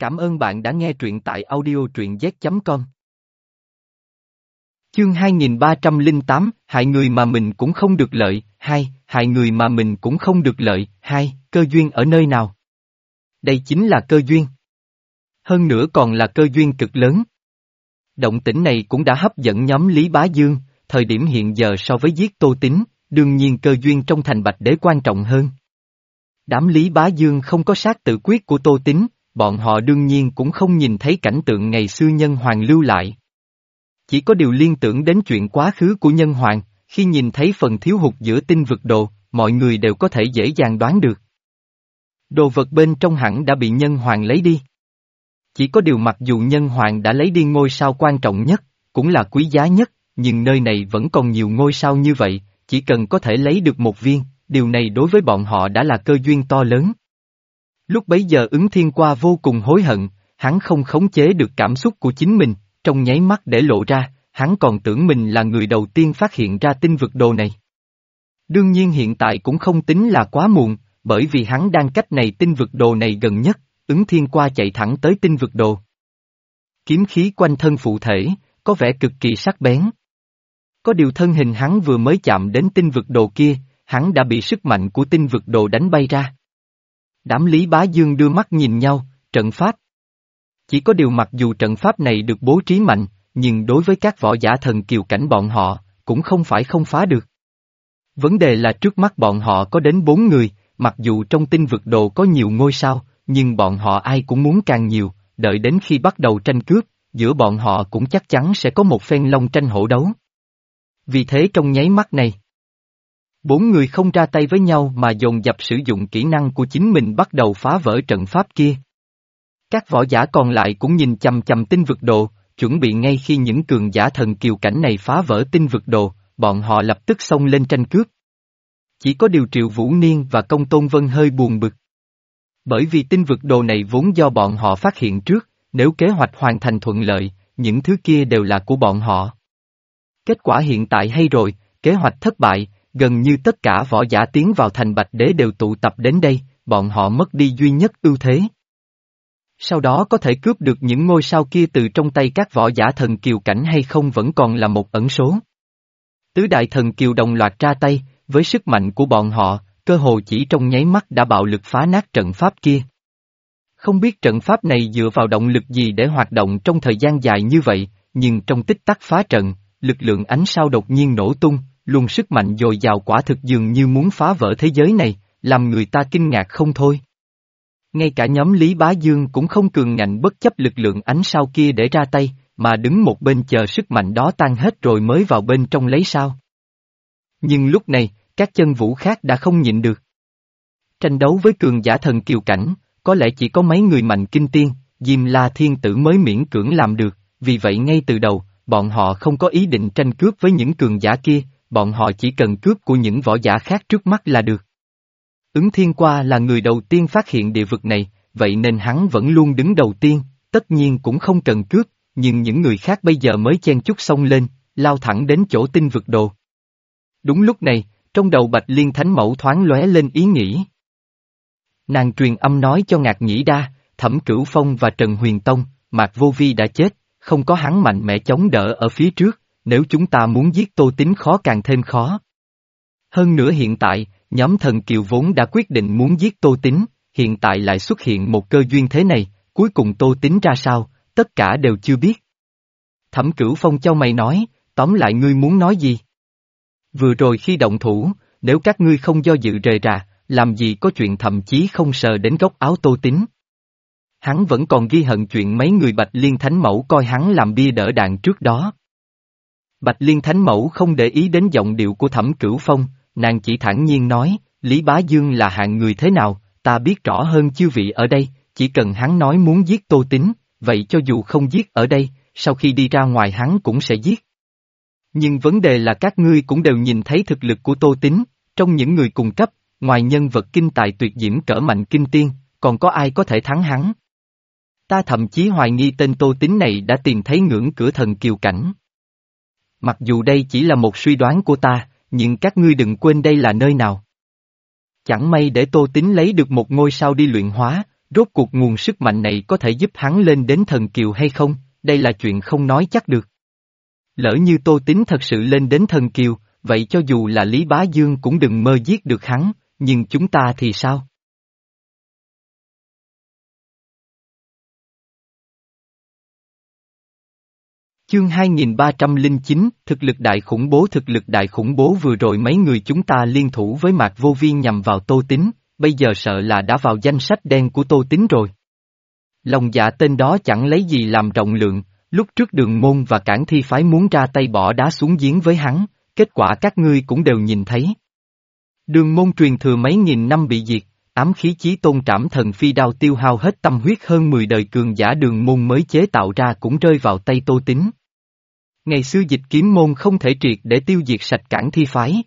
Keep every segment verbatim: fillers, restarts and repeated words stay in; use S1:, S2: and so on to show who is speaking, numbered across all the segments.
S1: Cảm ơn bạn đã nghe truyện tại audio truyện z chấm com. Chương hai nghìn ba trăm lẻ tám, hại người mà mình cũng không được lợi, hai, hại người mà mình cũng không được lợi, hai, cơ duyên ở nơi nào? Đây chính là cơ duyên. Hơn nữa còn là cơ duyên cực lớn. Động tĩnh này cũng đã hấp dẫn nhóm Lý Bá Dương, thời điểm hiện giờ so với giết Tô Tín, đương nhiên cơ duyên trong thành Bạch Đế quan trọng hơn. Đám Lý Bá Dương không có sát tự quyết của Tô Tín, bọn họ đương nhiên cũng không nhìn thấy cảnh tượng ngày xưa Nhân Hoàng lưu lại. Chỉ có điều liên tưởng đến chuyện quá khứ của Nhân Hoàng, khi nhìn thấy phần thiếu hụt giữa tinh vực đồ, mọi người đều có thể dễ dàng đoán được. Đồ vật bên trong hẳn đã bị Nhân Hoàng lấy đi. Chỉ có điều mặc dù Nhân Hoàng đã lấy đi ngôi sao quan trọng nhất, cũng là quý giá nhất, nhưng nơi này vẫn còn nhiều ngôi sao như vậy, chỉ cần có thể lấy được một viên, điều này đối với bọn họ đã là cơ duyên to lớn. Lúc bấy giờ Ứng Thiên Qua vô cùng hối hận, hắn không khống chế được cảm xúc của chính mình, trong nháy mắt để lộ ra, hắn còn tưởng mình là người đầu tiên phát hiện ra tinh vực đồ này. Đương nhiên hiện tại cũng không tính là quá muộn, bởi vì hắn đang cách này tinh vực đồ này gần nhất, Ứng Thiên Qua chạy thẳng tới tinh vực đồ. Kiếm khí quanh thân phụ thể, có vẻ cực kỳ sắc bén. Có điều thân hình hắn vừa mới chạm đến tinh vực đồ kia, hắn đã bị sức mạnh của tinh vực đồ đánh bay ra. Đám Lý Bá Dương đưa mắt nhìn nhau, trận pháp. Chỉ có điều mặc dù trận pháp này được bố trí mạnh, nhưng đối với các võ giả thần kiều cảnh bọn họ, cũng không phải không phá được. Vấn đề là trước mắt bọn họ có đến bốn người, mặc dù trong tinh vực đồ có nhiều ngôi sao, nhưng bọn họ ai cũng muốn càng nhiều, đợi đến khi bắt đầu tranh cướp, giữa bọn họ cũng chắc chắn sẽ có một phen long tranh hổ đấu. Vì thế trong nháy mắt này, bốn người không ra tay với nhau mà dồn dập sử dụng kỹ năng của chính mình bắt đầu phá vỡ trận pháp kia. Các võ giả còn lại cũng nhìn chằm chằm tinh vực đồ, chuẩn bị ngay khi những cường giả thần kiều cảnh này phá vỡ tinh vực đồ, bọn họ lập tức xông lên tranh cướp. Chỉ có điều Triệu Vũ Niên và Công Tôn Vân hơi buồn bực. Bởi vì tinh vực đồ này vốn do bọn họ phát hiện trước, nếu kế hoạch hoàn thành thuận lợi, những thứ kia đều là của bọn họ. Kết quả hiện tại hay rồi, kế hoạch thất bại, gần như tất cả võ giả tiến vào thành Bạch Đế đều tụ tập đến đây, bọn họ mất đi duy nhất ưu thế. Sau đó có thể cướp được những ngôi sao kia từ trong tay các võ giả thần kiều cảnh hay không vẫn còn là một ẩn số. Tứ đại thần kiều đồng loạt ra tay, với sức mạnh của bọn họ, cơ hồ chỉ trong nháy mắt đã bạo lực phá nát trận pháp kia. Không biết trận pháp này dựa vào động lực gì để hoạt động trong thời gian dài như vậy, nhưng trong tích tắc phá trận, lực lượng ánh sao đột nhiên nổ tung, luồng sức mạnh dồi dào quả thực dường như muốn phá vỡ thế giới này, làm người ta kinh ngạc không thôi. Ngay cả nhóm Lý Bá Dương cũng không cường ngạnh bất chấp lực lượng ánh sao kia để ra tay, mà đứng một bên chờ sức mạnh đó tan hết rồi mới vào bên trong lấy sao. Nhưng lúc này, các chân vũ khác đã không nhịn được. Tranh đấu với cường giả thần kiều cảnh, có lẽ chỉ có mấy người mạnh kinh tiên, Diêm La Thiên Tử mới miễn cưỡng làm được, vì vậy ngay từ đầu, bọn họ không có ý định tranh cướp với những cường giả kia, bọn họ chỉ cần cướp của những võ giả khác trước mắt là được. Ứng Thiên Qua là người đầu tiên phát hiện địa vực này, vậy nên hắn vẫn luôn đứng đầu tiên, tất nhiên cũng không cần cướp, nhưng những người khác bây giờ mới chen chúc xông lên, lao thẳng đến chỗ tinh vực đồ. Đúng lúc này, trong đầu Bạch Liên Thánh Mẫu thoáng lóe lên ý nghĩ. Nàng truyền âm nói cho Ngạc Nhĩ Đa, Thẩm Cửu Phong và Trần Huyền Tông, Mạc Vô Vi đã chết, không có hắn mạnh mẽ chống đỡ ở phía trước, nếu chúng ta muốn giết Tô Tín khó càng thêm khó. Hơn nữa hiện tại, nhóm thần kiều vốn đã quyết định muốn giết Tô Tín, hiện tại lại xuất hiện một cơ duyên thế này, cuối cùng Tô Tín ra sao, tất cả đều chưa biết. Thẩm Cửu Phong chau mày nói, tóm lại ngươi muốn nói gì? Vừa rồi khi động thủ, nếu các ngươi không do dự rời rà, làm gì có chuyện thậm chí không sờ đến góc áo Tô Tín. Hắn vẫn còn ghi hận chuyện mấy người Bạch Liên Thánh Mẫu coi hắn làm bia đỡ đạn trước đó. Bạch Liên Thánh Mẫu không để ý đến giọng điệu của Thẩm Cửu Phong, nàng chỉ thản nhiên nói, Lý Bá Dương là hạng người thế nào, ta biết rõ hơn chư vị ở đây, chỉ cần hắn nói muốn giết Tô Tín, vậy cho dù không giết ở đây, sau khi đi ra ngoài hắn cũng sẽ giết. Nhưng vấn đề là các ngươi cũng đều nhìn thấy thực lực của Tô Tín, trong những người cùng cấp, ngoài nhân vật kinh tài tuyệt diễm cỡ mạnh kinh tiên, còn có ai có thể thắng hắn? Ta thậm chí hoài nghi tên Tô Tín này đã tìm thấy ngưỡng cửa thần kiều cảnh. Mặc dù đây chỉ là một suy đoán của ta, nhưng các ngươi đừng quên đây là nơi nào. Chẳng may để Tô Tín lấy được một ngôi sao đi luyện hóa, Rốt cuộc nguồn sức mạnh này có thể giúp hắn lên đến thần kiều hay không, đây là chuyện không nói chắc được. Lỡ như Tô Tín thật sự lên đến thần kiều, vậy cho dù là Lý Bá Dương cũng đừng mơ giết được hắn, nhưng chúng ta thì sao? Chương hai nghìn ba trăm lẻ chín, thực lực đại khủng bố thực lực đại khủng bố vừa rồi mấy người chúng ta liên thủ với Mạc Vô Vi nhằm vào Tô Tín, bây giờ sợ là đã vào danh sách đen của Tô Tín rồi. Lòng dạ tên đó chẳng lấy gì làm rộng lượng, lúc trước Đường Môn và Cảng Thi phái muốn ra tay bỏ đá xuống giếng với hắn, kết quả các ngươi cũng đều nhìn thấy. Đường Môn truyền thừa mấy nghìn năm bị diệt, ám khí chí tôn trảm thần phi đao tiêu hao hết tâm huyết hơn mười đời cường giả Đường Môn mới chế tạo ra cũng rơi vào tay Tô Tín. Ngày xưa Dịch Kiếm môn không thể triệt để tiêu diệt sạch Cảng Thi phái.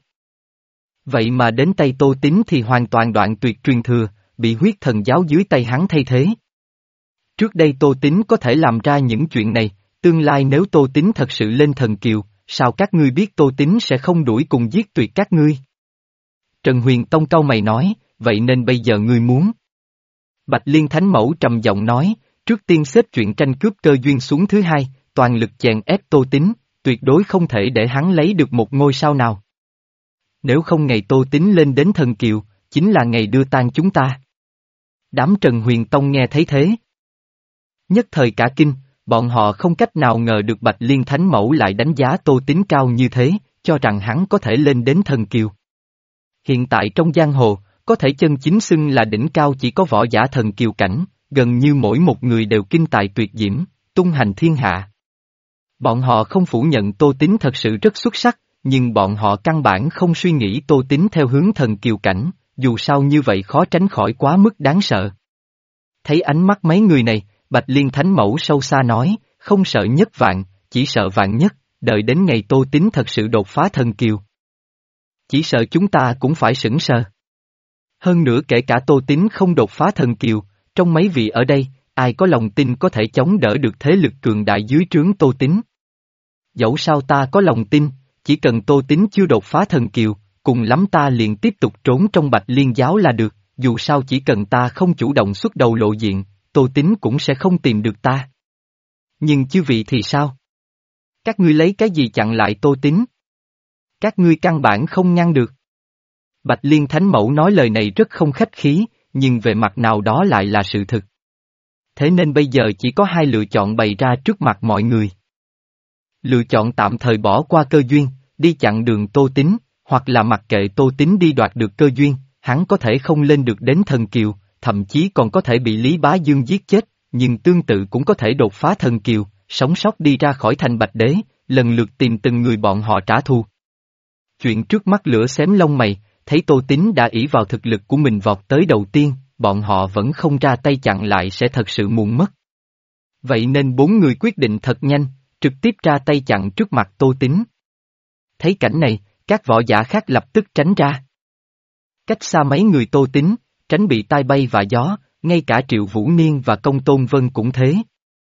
S1: Vậy mà đến tay Tô Tín thì hoàn toàn đoạn tuyệt truyền thừa, bị huyết thần giáo dưới tay hắn thay thế. Trước đây Tô Tín có thể làm ra những chuyện này, tương lai nếu Tô Tín thật sự lên thần kiều, sao các ngươi biết Tô Tín sẽ không đuổi cùng giết tuyệt các ngươi? Trần Huyền Tông cau mày nói, vậy nên bây giờ ngươi muốn. Bạch Liên Thánh Mẫu trầm giọng nói, trước tiên xếp chuyện tranh cướp cơ duyên xuống thứ hai, toàn lực chèn ép Tô Tín, tuyệt đối không thể để hắn lấy được một ngôi sao nào. Nếu không ngày Tô Tín lên đến thần kiều, chính là ngày đưa tan chúng ta. Đám Trần Huyền Tông nghe thấy thế. Nhất thời cả kinh, bọn họ không cách nào ngờ được Bạch Liên Thánh Mẫu lại đánh giá Tô Tín cao như thế, cho rằng hắn có thể lên đến thần kiều. Hiện tại trong giang hồ, có thể chân chính xưng là đỉnh cao chỉ có võ giả thần kiều cảnh, gần như mỗi một người đều kinh tài tuyệt diễm, tung hành thiên hạ. Bọn họ không phủ nhận Tô Tín thật sự rất xuất sắc, nhưng bọn họ căn bản không suy nghĩ Tô Tín theo hướng thần kiều cảnh, dù sao như vậy khó tránh khỏi quá mức đáng sợ. Thấy ánh mắt mấy người này, Bạch Liên Thánh Mẫu sâu xa nói, không sợ nhất vạn, chỉ sợ vạn nhất, đợi đến ngày Tô Tín thật sự đột phá thần kiều. Chỉ sợ chúng ta cũng phải sững sờ. Hơn nữa kể cả Tô Tín không đột phá thần kiều, trong mấy vị ở đây, ai có lòng tin có thể chống đỡ được thế lực cường đại dưới trướng Tô Tín. Dẫu sao ta có lòng tin, chỉ cần Tô Tín chưa đột phá thần kiều, cùng lắm ta liền tiếp tục trốn trong Bạch Liên giáo là được, dù sao chỉ cần ta không chủ động xuất đầu lộ diện, Tô Tín cũng sẽ không tìm được ta. Nhưng chư vị thì sao? Các ngươi lấy cái gì chặn lại Tô Tín? Các ngươi căn bản không ngăn được. Bạch Liên Thánh Mẫu nói lời này rất không khách khí, nhưng về mặt nào đó lại là sự thực. Thế nên bây giờ chỉ có hai lựa chọn bày ra trước mặt mọi người. Lựa chọn tạm thời bỏ qua cơ duyên, đi chặn đường Tô Tín, hoặc là mặc kệ Tô Tín đi đoạt được cơ duyên, hắn có thể không lên được đến thần kiều, thậm chí còn có thể bị Lý Bá Dương giết chết, nhưng tương tự cũng có thể đột phá thần kiều, sống sót đi ra khỏi thành Bạch Đế, lần lượt tìm từng người bọn họ trả thù. Chuyện trước mắt lửa xém lông mày, thấy Tô Tín đã ỷ vào thực lực của mình vọt tới đầu tiên, bọn họ vẫn không ra tay chặn lại sẽ thật sự muộn mất. Vậy nên bốn người quyết định thật nhanh, trực tiếp ra tay chặn trước mặt Tô Tín. Thấy cảnh này, các võ giả khác lập tức tránh ra. Cách xa mấy người Tô Tín, tránh bị tai bay và gió, ngay cả Triệu Vũ Niên và Công Tôn Vân cũng thế.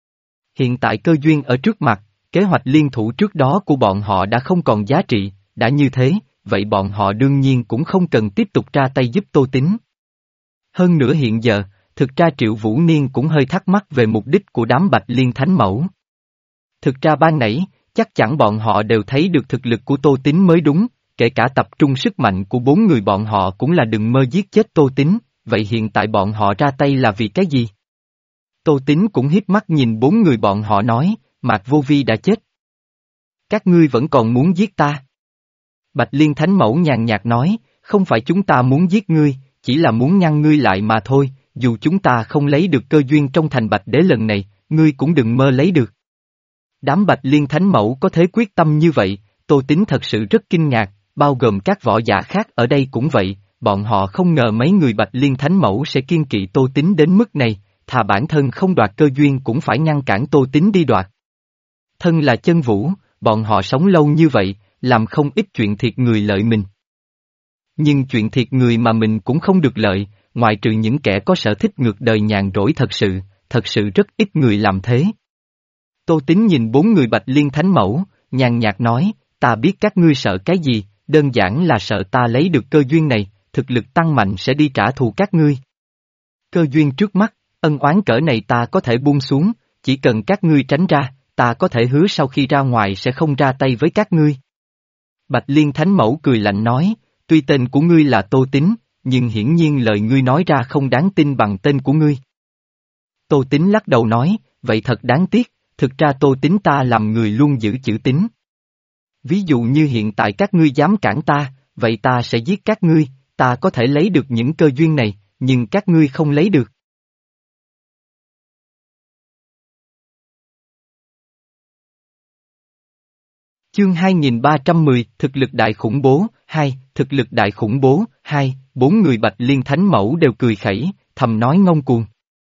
S1: Hiện tại cơ duyên ở trước mặt, kế hoạch liên thủ trước đó của bọn họ đã không còn giá trị, đã như thế, vậy bọn họ đương nhiên cũng không cần tiếp tục ra tay giúp Tô Tín. Hơn nữa hiện giờ, thực ra Triệu Vũ Niên cũng hơi thắc mắc về mục đích của đám Bạch Liên Thánh Mẫu. Thực ra ban nãy, chắc chắn bọn họ đều thấy được thực lực của Tô Tín mới đúng, kể cả tập trung sức mạnh của bốn người bọn họ cũng là đừng mơ giết chết Tô Tín, vậy hiện tại bọn họ ra tay là vì cái gì? Tô Tín cũng hiếp mắt nhìn bốn người bọn họ nói, Mạc Vô Vi đã chết. Các ngươi vẫn còn muốn giết ta? Bạch Liên Thánh Mẫu nhàn nhạt nói, không phải chúng ta muốn giết ngươi, chỉ là muốn ngăn ngươi lại mà thôi, dù chúng ta không lấy được cơ duyên trong thành Bạch Đế lần này, ngươi cũng đừng mơ lấy được. Đám Bạch Liên Thánh Mẫu có thế quyết tâm như vậy, Tô Tín thật sự rất kinh ngạc, bao gồm các võ giả khác ở đây cũng vậy, bọn họ không ngờ mấy người Bạch Liên Thánh Mẫu sẽ kiên kỵ Tô Tín đến mức này, thà bản thân không đoạt cơ duyên cũng phải ngăn cản Tô Tín đi đoạt. Thân là chân vũ, bọn họ sống lâu như vậy, làm không ít chuyện thiệt người lợi mình. Nhưng chuyện thiệt người mà mình cũng không được lợi, ngoại trừ những kẻ có sở thích ngược đời nhàn rỗi thật sự, thật sự rất ít người làm thế. Tô Tín nhìn bốn người Bạch Liên Thánh Mẫu, nhàn nhạt nói, ta biết các ngươi sợ cái gì, đơn giản là sợ ta lấy được cơ duyên này, thực lực tăng mạnh sẽ đi trả thù các ngươi. Cơ duyên trước mắt, Ân oán cỡ này ta có thể buông xuống, chỉ cần các ngươi tránh ra, ta có thể hứa sau khi ra ngoài sẽ không ra tay với các ngươi. Bạch Liên Thánh Mẫu cười lạnh nói, tuy tên của ngươi là Tô Tín, nhưng hiển nhiên lời ngươi nói ra không đáng tin bằng tên của ngươi. Tô Tín lắc đầu nói, vậy thật đáng tiếc, thực ra Tô Tín ta làm người luôn giữ chữ tín. Ví dụ như hiện tại các ngươi dám cản ta, vậy ta sẽ giết các ngươi, ta có thể lấy được những cơ duyên này, nhưng các ngươi không lấy được. Chương hai nghìn ba trăm mười, thực lực đại khủng bố, hai, thực lực đại khủng bố, hai, bốn người Bạch Liên Thánh Mẫu đều cười khẩy, thầm nói ngông cuồng.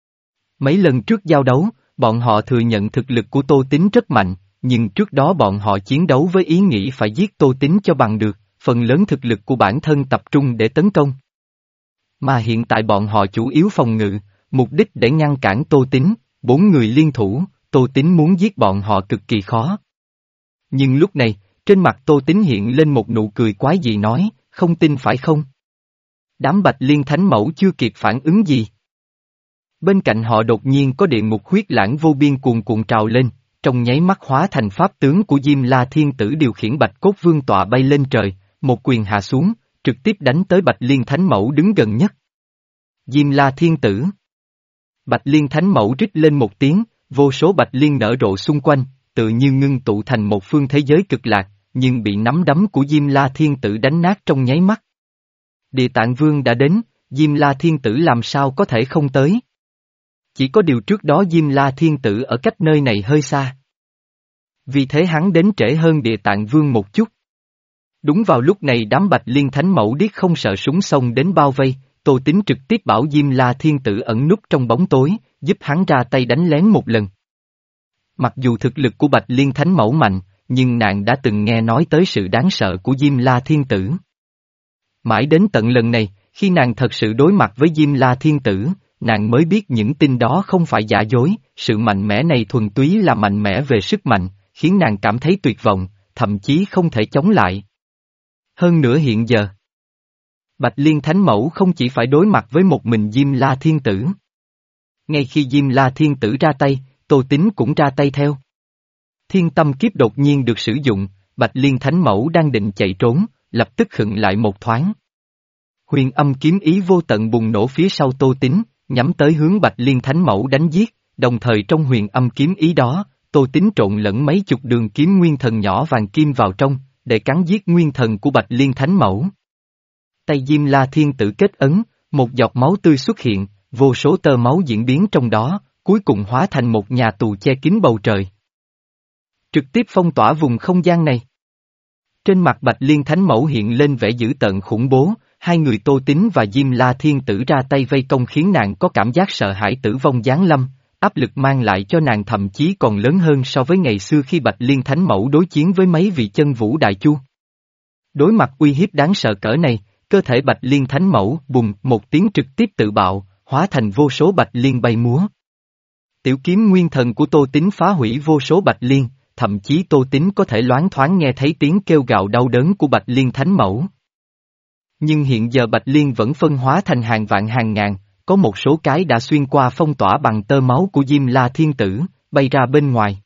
S1: Mấy lần trước giao đấu, bọn họ thừa nhận thực lực của Tô Tín rất mạnh, nhưng trước đó bọn họ chiến đấu với ý nghĩ phải giết Tô Tín cho bằng được, phần lớn thực lực của bản thân tập trung để tấn công. Mà hiện tại bọn họ chủ yếu phòng ngự, mục đích để ngăn cản Tô Tín, bốn người liên thủ, Tô Tín muốn giết bọn họ cực kỳ khó. Nhưng lúc này, trên mặt Tô Tín hiện lên một nụ cười quái dị nói, không tin phải không? Đám Bạch Liên Thánh Mẫu chưa kịp phản ứng gì. Bên cạnh họ đột nhiên có địa ngục huyết lãng vô biên cuồn cuộn trào lên, trong nháy mắt hóa thành pháp tướng của Diêm La Thiên Tử điều khiển Bạch Cốt Vương tọa bay lên trời, một quyền hạ xuống, trực tiếp đánh tới Bạch Liên Thánh Mẫu đứng gần nhất. Diêm La Thiên Tử. Bạch Liên Thánh Mẫu rít lên một tiếng, vô số Bạch Liên nở rộ xung quanh, tự như ngưng tụ thành một phương thế giới cực lạc, nhưng bị nắm đấm của Diêm La Thiên Tử đánh nát trong nháy mắt. Địa Tạng Vương đã đến, Diêm La Thiên Tử làm sao có thể không tới? Chỉ có điều trước đó Diêm La Thiên Tử ở cách nơi này hơi xa. Vì thế hắn đến trễ hơn Địa Tạng Vương một chút. Đúng vào lúc này đám Bạch Liên Thánh Mẫu điếc không sợ súng xông đến bao vây, Tô Tín trực tiếp bảo Diêm La Thiên Tử ẩn núp trong bóng tối, giúp hắn ra tay đánh lén một lần. Mặc dù thực lực của Bạch Liên Thánh Mẫu mạnh, nhưng nàng đã từng nghe nói tới sự đáng sợ của Diêm La Thiên Tử. Mãi đến tận lần này, khi nàng thật sự đối mặt với Diêm La Thiên Tử, nàng mới biết những tin đó không phải giả dối, sự mạnh mẽ này thuần túy là mạnh mẽ về sức mạnh, khiến nàng cảm thấy tuyệt vọng, thậm chí không thể chống lại. Hơn nữa hiện giờ, Bạch Liên Thánh Mẫu không chỉ phải đối mặt với một mình Diêm La Thiên Tử. Ngay khi Diêm La Thiên Tử ra tay, Tô Tín cũng ra tay theo. Thiên Tâm Kiếp đột nhiên được sử dụng, Bạch Liên Thánh Mẫu đang định chạy trốn, lập tức khựng lại một thoáng. Huyền âm kiếm ý vô tận bùng nổ phía sau Tô Tín, nhắm tới hướng Bạch Liên Thánh Mẫu đánh giết, đồng thời trong huyền âm kiếm ý đó, Tô Tín trộn lẫn mấy chục đường kiếm nguyên thần nhỏ vàng kim vào trong, để cắn giết nguyên thần của Bạch Liên Thánh Mẫu. Tay Diêm La Thiên Tử kết ấn, một giọt máu tươi xuất hiện, vô số tơ máu diễn biến trong đó, cuối cùng hóa thành một nhà tù che kín bầu trời. Trực tiếp phong tỏa vùng không gian này. Trên mặt Bạch Liên Thánh Mẫu hiện lên vẻ dữ tợn khủng bố, hai người Tô Tín và Diêm La Thiên Tử ra tay vây công khiến nàng có cảm giác sợ hãi tử vong giáng lâm, áp lực mang lại cho nàng thậm chí còn lớn hơn so với ngày xưa khi Bạch Liên Thánh Mẫu đối chiến với mấy vị chân vũ đại chu. Đối mặt uy hiếp đáng sợ cỡ này, cơ thể Bạch Liên Thánh Mẫu bùng một tiếng trực tiếp tự bạo, hóa thành vô số Bạch Liên bay múa. Tiểu kiếm nguyên thần của Tô Tín phá hủy vô số Bạch Liên, thậm chí Tô Tín có thể loáng thoáng nghe thấy tiếng kêu gào đau đớn của Bạch Liên Thánh Mẫu. Nhưng hiện giờ Bạch Liên vẫn phân hóa thành hàng vạn hàng ngàn, có một số cái đã xuyên qua phong tỏa bằng tơ máu của Diêm La Thiên Tử, bay ra bên ngoài.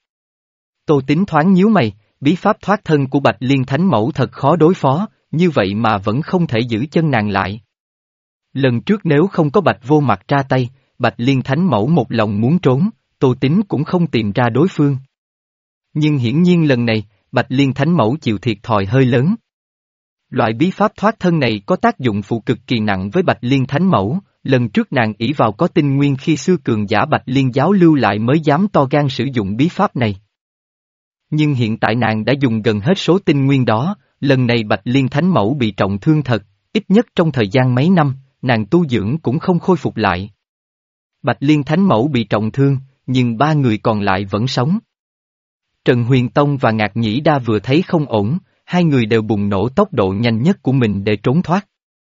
S1: Tô Tín thoáng nhíu mày, bí pháp thoát thân của Bạch Liên Thánh Mẫu thật khó đối phó, như vậy mà vẫn không thể giữ chân nàng lại. Lần trước nếu không có Bạch Vô Mặt ra tay, Bạch Liên Thánh Mẫu một lòng muốn trốn, Tô Tín cũng không tìm ra đối phương. Nhưng hiển nhiên lần này, Bạch Liên Thánh Mẫu chịu thiệt thòi hơi lớn. Loại bí pháp thoát thân này có tác dụng phụ cực kỳ nặng với Bạch Liên Thánh Mẫu, lần trước nàng ỷ vào có tinh nguyên khi xưa cường giả Bạch Liên giáo lưu lại mới dám to gan sử dụng bí pháp này. Nhưng hiện tại nàng đã dùng gần hết số tinh nguyên đó, lần này Bạch Liên Thánh Mẫu bị trọng thương thật, ít nhất trong thời gian mấy năm, nàng tu dưỡng cũng không khôi phục lại. Bạch Liên Thánh Mẫu bị trọng thương, nhưng ba người còn lại vẫn sống. Trần Huyền Tông và Ngạc Nhĩ Đa vừa thấy không ổn, hai người đều bùng nổ tốc độ nhanh nhất của mình để trốn thoát.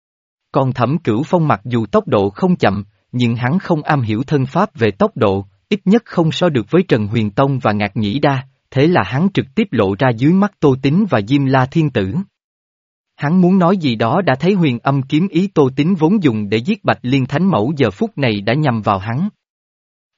S1: Còn Thẩm Cửu Phong mặc dù tốc độ không chậm, nhưng hắn không am hiểu thân pháp về tốc độ, ít nhất không so được với Trần Huyền Tông và Ngạc Nhĩ Đa, thế là hắn trực tiếp lộ ra dưới mắt Tô Tín và Diêm La Thiên Tử. Hắn muốn nói gì đó đã thấy huyền âm kiếm ý Tô Tín vốn dùng để giết Bạch Liên Thánh Mẫu giờ phút này đã nhằm vào hắn.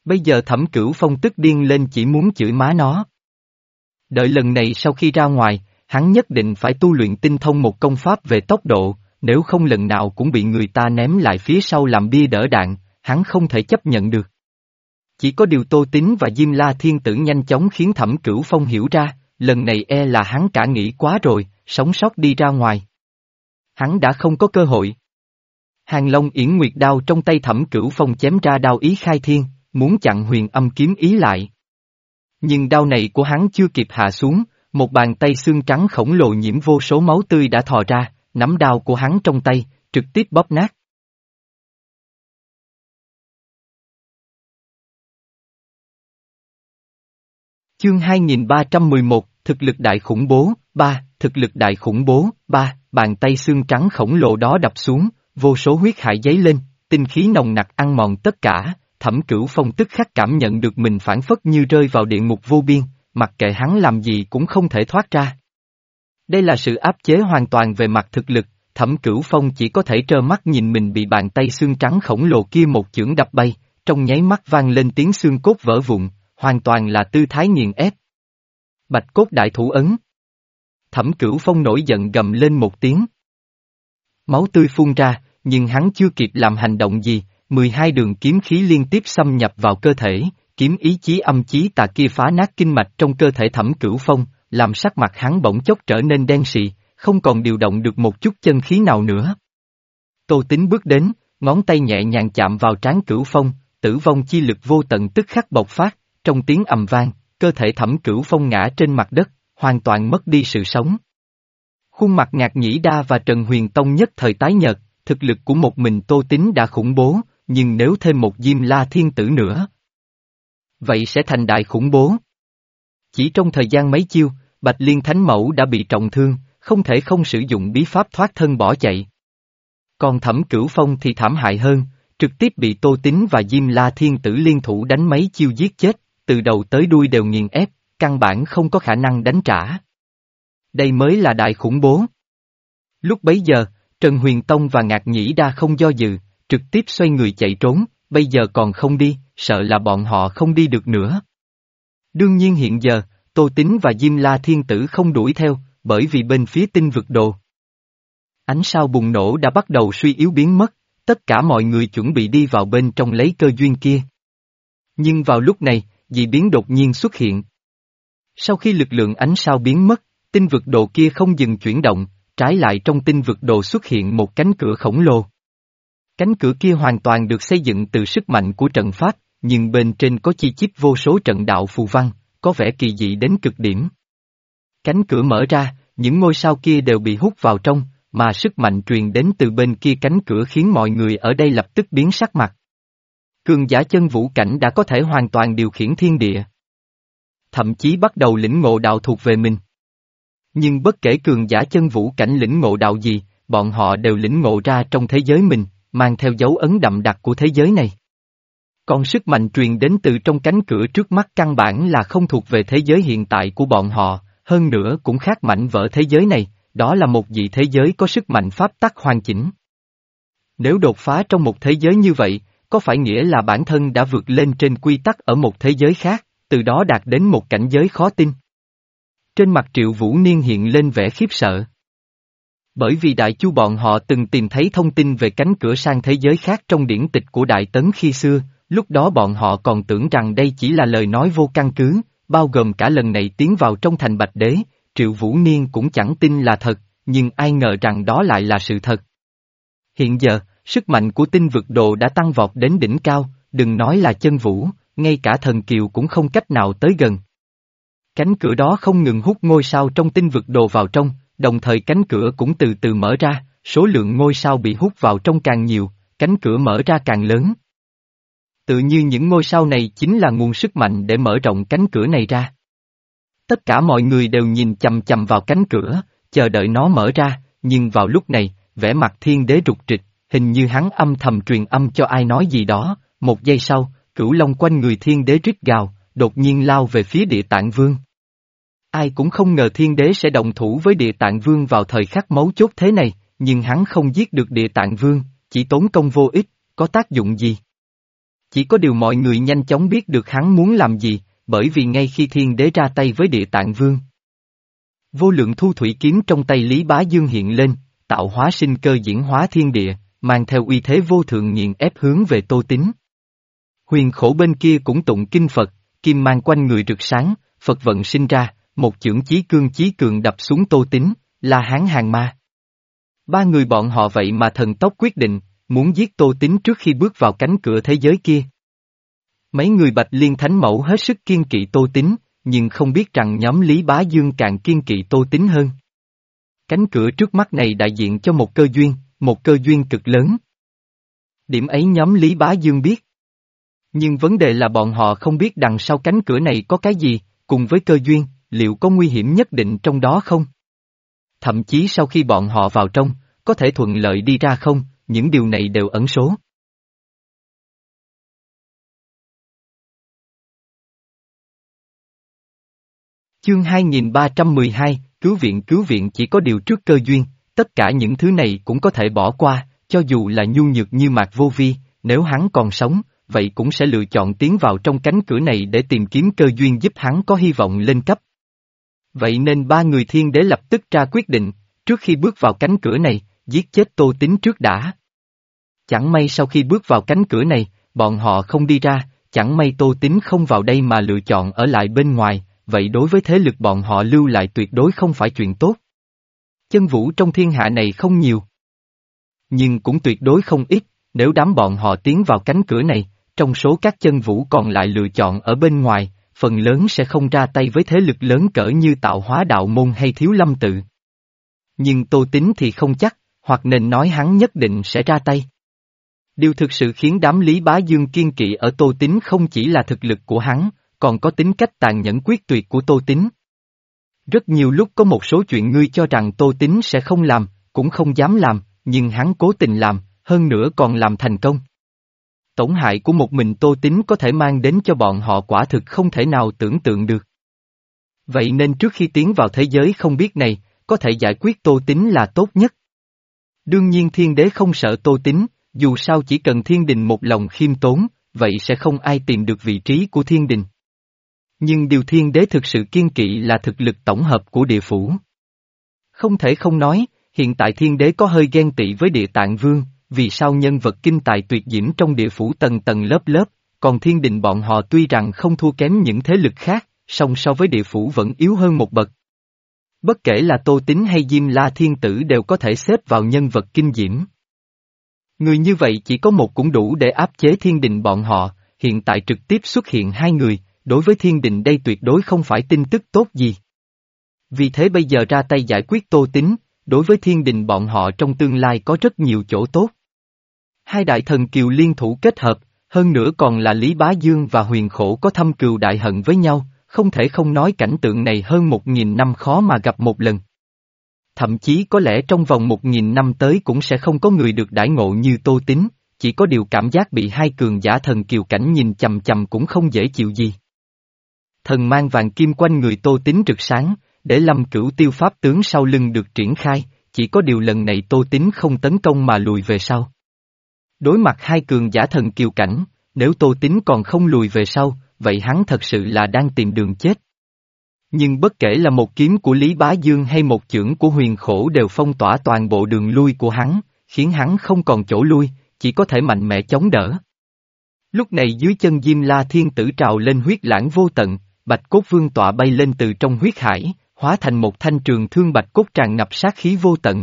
S1: Bây giờ Thẩm Cửu Phong tức điên lên chỉ muốn chửi má nó. Đợi lần này sau khi ra ngoài, hắn nhất định phải tu luyện tinh thông một công pháp về tốc độ, nếu không lần nào cũng bị người ta ném lại phía sau làm bia đỡ đạn, hắn không thể chấp nhận được. Chỉ có điều Tô Tín và Diêm La Thiên Tử nhanh chóng khiến Thẩm Cửu Phong hiểu ra, lần này e là hắn cả nghĩ quá rồi, sống sót đi ra ngoài. Hắn đã không có cơ hội. Hàng Long Yển Nguyệt đao trong tay Thẩm Cửu Phong chém ra đao ý khai thiên, muốn chặn Huyền Âm kiếm ý lại. Nhưng đao này của hắn chưa kịp hạ xuống, một bàn tay xương trắng khổng lồ nhiễm vô số máu tươi đã thò ra, nắm đao của hắn trong tay, trực tiếp bóp nát. Chương hai nghìn ba trăm mười một, thực lực đại khủng bố, ba, thực lực đại khủng bố, ba, bàn tay xương trắng khổng lồ đó đập xuống, vô số huyết hải dấy lên, tinh khí nồng nặc ăn mòn tất cả, Thẩm Cửu Phong tức khắc cảm nhận được mình phản phất như rơi vào địa ngục vô biên, mặc kệ hắn làm gì cũng không thể thoát ra. Đây là sự áp chế hoàn toàn về mặt thực lực, Thẩm Cửu Phong chỉ có thể trơ mắt nhìn mình bị bàn tay xương trắng khổng lồ kia một chưởng đập bay, trong nháy mắt vang lên tiếng xương cốt vỡ vụn, hoàn toàn là tư thái nghiền ép. Bạch cốt đại thủ ấn. Thẩm Cửu Phong nổi giận gầm lên một tiếng. Máu tươi phun ra, nhưng hắn chưa kịp làm hành động gì, mười hai đường kiếm khí liên tiếp xâm nhập vào cơ thể, kiếm ý chí âm chí tà kia phá nát kinh mạch trong cơ thể Thẩm Cửu Phong, làm sắc mặt hắn bỗng chốc trở nên đen sì, không còn điều động được một chút chân khí nào nữa. Tô Tín bước đến, ngón tay nhẹ nhàng chạm vào trán Cửu Phong, tử vong chi lực vô tận tức khắc bộc phát, trong tiếng ầm vang, cơ thể Thẩm Cửu Phong ngã trên mặt đất, hoàn toàn mất đi sự sống. Khuôn mặt Ngạc Nhĩ Đa và Trần Huyền Tông nhất thời tái nhợt, thực lực của một mình Tô Tín đã khủng bố, nhưng nếu thêm một Diêm La Thiên Tử nữa, vậy sẽ thành đại khủng bố. Chỉ trong thời gian mấy chiêu, Bạch Liên Thánh Mẫu đã bị trọng thương, không thể không sử dụng bí pháp thoát thân bỏ chạy. Còn Thẩm Cửu Phong thì thảm hại hơn, trực tiếp bị Tô Tín và Diêm La Thiên Tử liên thủ đánh mấy chiêu giết chết, từ đầu tới đuôi đều nghiền ép, căn bản không có khả năng đánh trả. Đây mới là đại khủng bố. Lúc bấy giờ, Trần Huyền Tông và Ngạc Nhĩ Đa không do dự, trực tiếp xoay người chạy trốn, bây giờ còn không đi, sợ là bọn họ không đi được nữa. Đương nhiên hiện giờ, Tô Tín và Diêm La Thiên Tử không đuổi theo, bởi vì bên phía tinh vực đồ. Ánh sao bùng nổ đã bắt đầu suy yếu biến mất, tất cả mọi người chuẩn bị đi vào bên trong lấy cơ duyên kia. Nhưng vào lúc này, dị biến đột nhiên xuất hiện. Sau khi lực lượng ánh sao biến mất, tinh vực đồ kia không dừng chuyển động, trái lại trong tinh vực đồ xuất hiện một cánh cửa khổng lồ. Cánh cửa kia hoàn toàn được xây dựng từ sức mạnh của trận pháp, nhưng bên trên có chi chít vô số trận đạo phù văn, có vẻ kỳ dị đến cực điểm. Cánh cửa mở ra, những ngôi sao kia đều bị hút vào trong, mà sức mạnh truyền đến từ bên kia cánh cửa khiến mọi người ở đây lập tức biến sắc mặt. Cường giả chân vũ cảnh đã có thể hoàn toàn điều khiển thiên địa. Thậm chí bắt đầu lĩnh ngộ đạo thuộc về mình. Nhưng bất kể cường giả chân vũ cảnh lĩnh ngộ đạo gì, bọn họ đều lĩnh ngộ ra trong thế giới mình, mang theo dấu ấn đậm đặc của thế giới này. Còn sức mạnh truyền đến từ trong cánh cửa trước mắt căn bản là không thuộc về thế giới hiện tại của bọn họ, hơn nữa cũng khác mảnh vỡ thế giới này, đó là một dị thế giới có sức mạnh pháp tắc hoàn chỉnh. Nếu đột phá trong một thế giới như vậy, có phải nghĩa là bản thân đã vượt lên trên quy tắc ở một thế giới khác, từ đó đạt đến một cảnh giới khó tin? Trên mặt Triệu Vũ Niên hiện lên vẻ khiếp sợ. Bởi vì Đại Chu bọn họ từng tìm thấy thông tin về cánh cửa sang thế giới khác trong điển tịch của Đại Tấn khi xưa, lúc đó bọn họ còn tưởng rằng đây chỉ là lời nói vô căn cứ, bao gồm cả lần này tiến vào trong thành Bạch Đế, Triệu Vũ Niên cũng chẳng tin là thật, nhưng ai ngờ rằng đó lại là sự thật. Hiện giờ, sức mạnh của tinh vực đồ đã tăng vọt đến đỉnh cao, đừng nói là chân vũ, ngay cả thần kiều cũng không cách nào tới gần. Cánh cửa đó không ngừng hút ngôi sao trong tinh vực đồ vào trong, đồng thời cánh cửa cũng từ từ mở ra, số lượng ngôi sao bị hút vào trong càng nhiều, cánh cửa mở ra càng lớn. Tự như những ngôi sao này chính là nguồn sức mạnh để mở rộng cánh cửa này ra. Tất cả mọi người đều nhìn chằm chằm vào cánh cửa, chờ đợi nó mở ra, nhưng vào lúc này, vẻ mặt thiên đế rụt rịch, hình như hắn âm thầm truyền âm cho ai nói gì đó, một giây sau, cửu long quanh người thiên đế rít gào, đột nhiên lao về phía Địa Tạng Vương. Ai cũng không ngờ thiên đế sẽ động thủ với Địa Tạng Vương vào thời khắc mấu chốt thế này, nhưng hắn không giết được Địa Tạng Vương, chỉ tốn công vô ích, có tác dụng gì? Chỉ có điều mọi người nhanh chóng biết được hắn muốn làm gì, bởi vì ngay khi thiên đế ra tay với địa tạng vương, vô lượng thu thủy kiếm trong tay Lý Bá Dương hiện lên, tạo hóa sinh cơ diễn hóa thiên địa, mang theo uy thế vô thượng nghiền ép hướng về Tô Tín. Huyền khổ bên kia cũng tụng kinh Phật, kim mang quanh người rực sáng, Phật vận sinh ra, một chưởng chí cương chí cường đập xuống Tô Tín, La Hán hàng ma. Ba người bọn họ vậy mà thần tốc quyết định, muốn giết Tô Tín trước khi bước vào cánh cửa thế giới kia. Mấy người Bạch Liên Thánh Mẫu hết sức kiên kỵ Tô Tín, nhưng không biết rằng nhóm Lý Bá Dương càng kiên kỵ Tô Tín hơn. Cánh cửa trước mắt này đại diện cho một cơ duyên, một cơ duyên cực lớn. Điểm ấy nhóm Lý Bá Dương biết. Nhưng vấn đề là bọn họ không biết đằng sau cánh cửa này có cái gì, cùng với cơ duyên, liệu có nguy hiểm nhất định trong đó không? Thậm chí sau khi bọn họ vào trong, có thể thuận lợi đi ra không, những điều này đều ẩn số. Chương hai nghìn ba trăm mười hai, cứu viện cứu viện chỉ có điều trước cơ duyên, tất cả những thứ này cũng có thể bỏ qua, cho dù là nhu nhược như Mạc Vô Vi, nếu hắn còn sống, vậy cũng sẽ lựa chọn tiến vào trong cánh cửa này để tìm kiếm cơ duyên giúp hắn có hy vọng lên cấp. Vậy nên ba người thiên đế lập tức ra quyết định, trước khi bước vào cánh cửa này, giết chết Tô Tín trước đã. Chẳng may sau khi bước vào cánh cửa này, bọn họ không đi ra, chẳng may Tô Tín không vào đây mà lựa chọn ở lại bên ngoài, vậy đối với thế lực bọn họ lưu lại tuyệt đối không phải chuyện tốt. Chân vũ trong thiên hạ này không nhiều, nhưng cũng tuyệt đối không ít, nếu đám bọn họ tiến vào cánh cửa này, trong số các chân vũ còn lại lựa chọn ở bên ngoài, phần lớn sẽ không ra tay với thế lực lớn cỡ như Tạo Hóa Đạo Môn hay Thiếu Lâm Tự. Nhưng Tô Tín thì không chắc, hoặc nên nói hắn nhất định sẽ ra tay. Điều thực sự khiến đám Lý Bá Dương kiên kỵ ở Tô Tín không chỉ là thực lực của hắn, còn có tính cách tàn nhẫn quyết tuyệt của Tô Tín. Rất nhiều lúc có một số chuyện ngươi cho rằng Tô Tín sẽ không làm, cũng không dám làm, nhưng hắn cố tình làm, hơn nữa còn làm thành công. Tổn hại của một mình Tô Tín có thể mang đến cho bọn họ quả thực không thể nào tưởng tượng được. Vậy nên trước khi tiến vào thế giới không biết này, có thể giải quyết Tô Tín là tốt nhất. Đương nhiên thiên đế không sợ Tô Tín, dù sao chỉ cần thiên đình một lòng khiêm tốn, vậy sẽ không ai tìm được vị trí của thiên đình. Nhưng điều thiên đế thực sự kiên kỵ là thực lực tổng hợp của địa phủ. Không thể không nói, hiện tại thiên đế có hơi ghen tị với địa tạng vương, vì sao nhân vật kinh tài tuyệt diễm trong địa phủ tầng tầng lớp lớp, còn thiên đình bọn họ tuy rằng không thua kém những thế lực khác, song so với địa phủ vẫn yếu hơn một bậc. Bất kể là Tô Tín hay Diêm La Thiên Tử đều có thể xếp vào nhân vật kinh diễm. Người như vậy chỉ có một cũng đủ để áp chế thiên đình bọn họ, hiện tại trực tiếp xuất hiện hai người, đối với thiên đình đây tuyệt đối không phải tin tức tốt gì. Vì thế bây giờ ra tay giải quyết Tô Tín, đối với thiên đình bọn họ trong tương lai có rất nhiều chỗ tốt. Hai đại thần kiều liên thủ kết hợp, hơn nữa còn là Lý Bá Dương và Huyền Khổ có thâm cừu đại hận với nhau, không thể không nói cảnh tượng này hơn một nghìn năm khó mà gặp một lần. Thậm chí có lẽ trong vòng một nghìn năm tới cũng sẽ không có người được đãi ngộ như Tô Tín, chỉ có điều cảm giác bị hai cường giả thần kiều cảnh nhìn chằm chằm cũng không dễ chịu gì. Thần mang vàng kim quanh người Tô Tín rực sáng, để Lâm Cửu Tiêu pháp tướng sau lưng được triển khai, chỉ có điều lần này Tô Tín không tấn công mà lùi về sau. Đối mặt hai cường giả thần kiều cảnh, nếu Tô Tín còn không lùi về sau, vậy hắn thật sự là đang tìm đường chết. Nhưng bất kể là một kiếm của Lý Bá Dương hay một chưởng của Huyền Khổ đều phong tỏa toàn bộ đường lui của hắn, khiến hắn không còn chỗ lui, chỉ có thể mạnh mẽ chống đỡ. Lúc này dưới chân Diêm La Thiên Tử trào lên huyết lãng vô tận, Bạch Cốt Vương tọa bay lên từ trong huyết hải, hóa thành một thanh trường thương bạch cốt tràn ngập sát khí vô tận.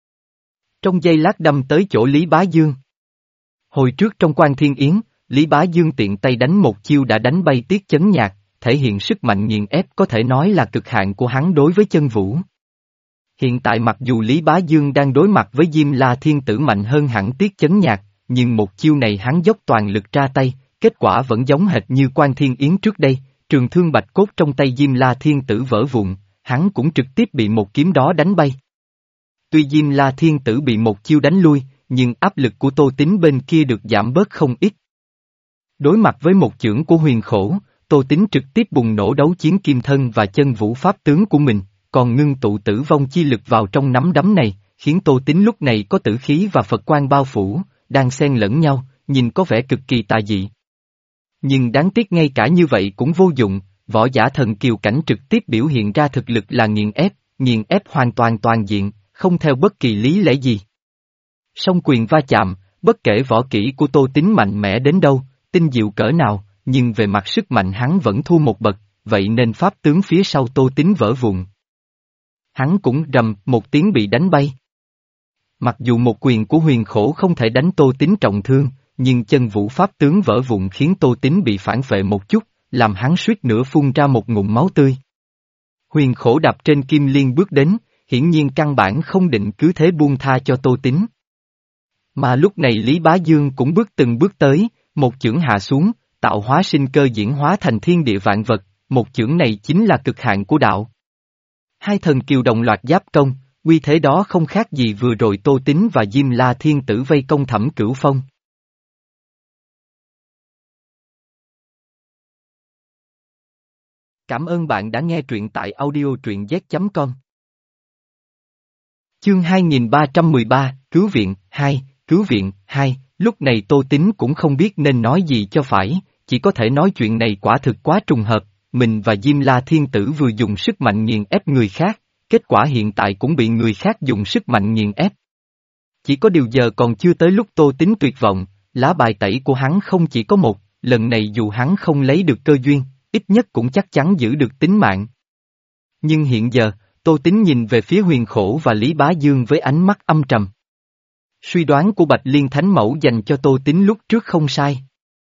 S1: Trong giây lát đâm tới chỗ Lý Bá Dương. Hồi trước trong Quan Thiên Yến, Lý Bá Dương tiện tay đánh một chiêu đã đánh bay Tiết Chấn Nhạc, thể hiện sức mạnh nghiền ép có thể nói là cực hạn của hắn đối với chân vũ. Hiện tại mặc dù Lý Bá Dương đang đối mặt với Diêm La Thiên Tử mạnh hơn hẳn Tiết Chấn Nhạc, nhưng một chiêu này hắn dốc toàn lực ra tay, kết quả vẫn giống hệt như Quan Thiên Yến trước đây, trường thương bạch cốt trong tay Diêm La Thiên Tử vỡ vụn, hắn cũng trực tiếp bị một kiếm đó đánh bay. Tuy Diêm La Thiên Tử bị một chiêu đánh lui, nhưng áp lực của Tô Tín bên kia được giảm bớt không ít. Đối mặt với một chưởng của Huyền Khổ, Tô Tín trực tiếp bùng nổ đấu chiến kim thân và chân vũ pháp tướng của mình, còn ngưng tụ tử vong chi lực vào trong nắm đấm này, khiến Tô Tín lúc này có tử khí và Phật quang bao phủ, đang xen lẫn nhau, nhìn có vẻ cực kỳ tà dị. Nhưng đáng tiếc ngay cả như vậy cũng vô dụng, võ giả thần kiều cảnh trực tiếp biểu hiện ra thực lực là nghiền ép, nghiền ép hoàn toàn toàn diện, không theo bất kỳ lý lẽ gì. Song quyền va chạm, bất kể võ kỹ của Tô Tín mạnh mẽ đến đâu, tinh diệu cỡ nào, nhưng về mặt sức mạnh hắn vẫn thua một bậc, vậy nên pháp tướng phía sau Tô Tín vỡ vụn. Hắn cũng rầm một tiếng bị đánh bay. Mặc dù một quyền của Huyền Khổ không thể đánh Tô Tín trọng thương, nhưng chân vũ pháp tướng vỡ vụn khiến Tô Tín bị phản phệ một chút, làm hắn suýt nữa phun ra một ngụm máu tươi. Huyền Khổ đạp trên kim liên bước đến, hiển nhiên căn bản không định cứ thế buông tha cho Tô Tín. Mà lúc này Lý Bá Dương cũng bước từng bước tới, một chưởng hạ xuống, tạo hóa sinh cơ diễn hóa thành thiên địa vạn vật, một chưởng này chính là cực hạn của đạo. Hai thần kiều đồng loạt giáp công, uy thế đó không khác gì vừa rồi Tô Tín và Diêm La Thiên Tử vây công Thẩm Cửu Phong. Cảm ơn bạn đã nghe truyện tại audio truyện z chấm com. Chương hai nghìn ba trăm mười ba, Cứu viện, hai, Cứu viện, hai, lúc này Tô Tín cũng không biết nên nói gì cho phải, chỉ có thể nói chuyện này quả thực quá trùng hợp, mình và Diêm La Thiên Tử vừa dùng sức mạnh nghiền ép người khác, kết quả hiện tại cũng bị người khác dùng sức mạnh nghiền ép. Chỉ có điều giờ còn chưa tới lúc Tô Tín tuyệt vọng, lá bài tẩy của hắn không chỉ có một, lần này dù hắn không lấy được cơ duyên, ít nhất cũng chắc chắn giữ được tính mạng. Nhưng hiện giờ, Tô Tín nhìn về phía Huyền Khổ và Lý Bá Dương với ánh mắt âm trầm. Suy đoán của Bạch Liên Thánh Mẫu dành cho Tô Tín lúc trước không sai.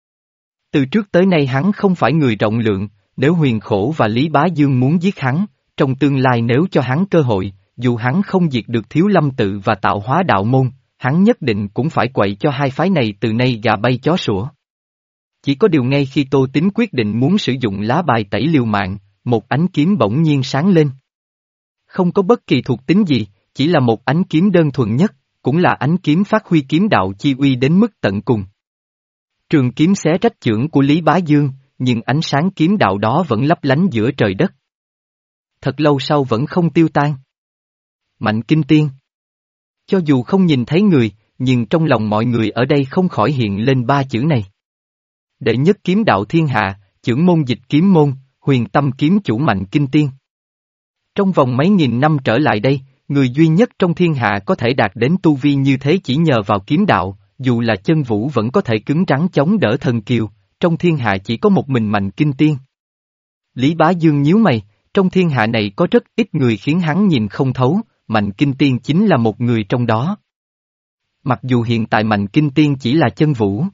S1: Từ trước tới nay hắn không phải người rộng lượng, nếu Huyền Khổ và Lý Bá Dương muốn giết hắn, trong tương lai nếu cho hắn cơ hội, dù hắn không diệt được Thiếu Lâm Tự và Tạo Hóa Đạo Môn, hắn nhất định cũng phải quậy cho hai phái này từ nay gà bay chó sủa. Chỉ có điều ngay khi Tô Tín quyết định muốn sử dụng lá bài tẩy liều mạng, một ánh kiếm bỗng nhiên sáng lên. Không có bất kỳ thuộc tính gì, chỉ là một ánh kiếm đơn thuần nhất, cũng là ánh kiếm phát huy kiếm đạo chi uy đến mức tận cùng. Trường kiếm xé rách chưởng của Lý Bá Dương, nhưng ánh sáng kiếm đạo đó vẫn lấp lánh giữa trời đất. Thật lâu sau vẫn không tiêu tan. Mạnh Kinh Tiên. Cho dù không nhìn thấy người, nhưng trong lòng mọi người ở đây không khỏi hiện lên ba chữ này. Đệ nhất kiếm đạo thiên hạ, chưởng môn dịch kiếm môn, huyền tâm kiếm chủ Mạnh Kinh Tiên. Trong vòng mấy nghìn năm trở lại đây, người duy nhất trong thiên hạ có thể đạt đến tu vi như thế chỉ nhờ vào kiếm đạo, dù là chân vũ vẫn có thể cứng rắn chống đỡ thần kiều, trong thiên hạ chỉ có một mình Mạnh Kinh Tiên. Lý Bá Dương nhíu mày, trong thiên hạ này có rất ít người khiến hắn nhìn không thấu, Mạnh Kinh Tiên chính là một người trong đó. Mặc dù hiện tại Mạnh Kinh Tiên chỉ là chân vũ,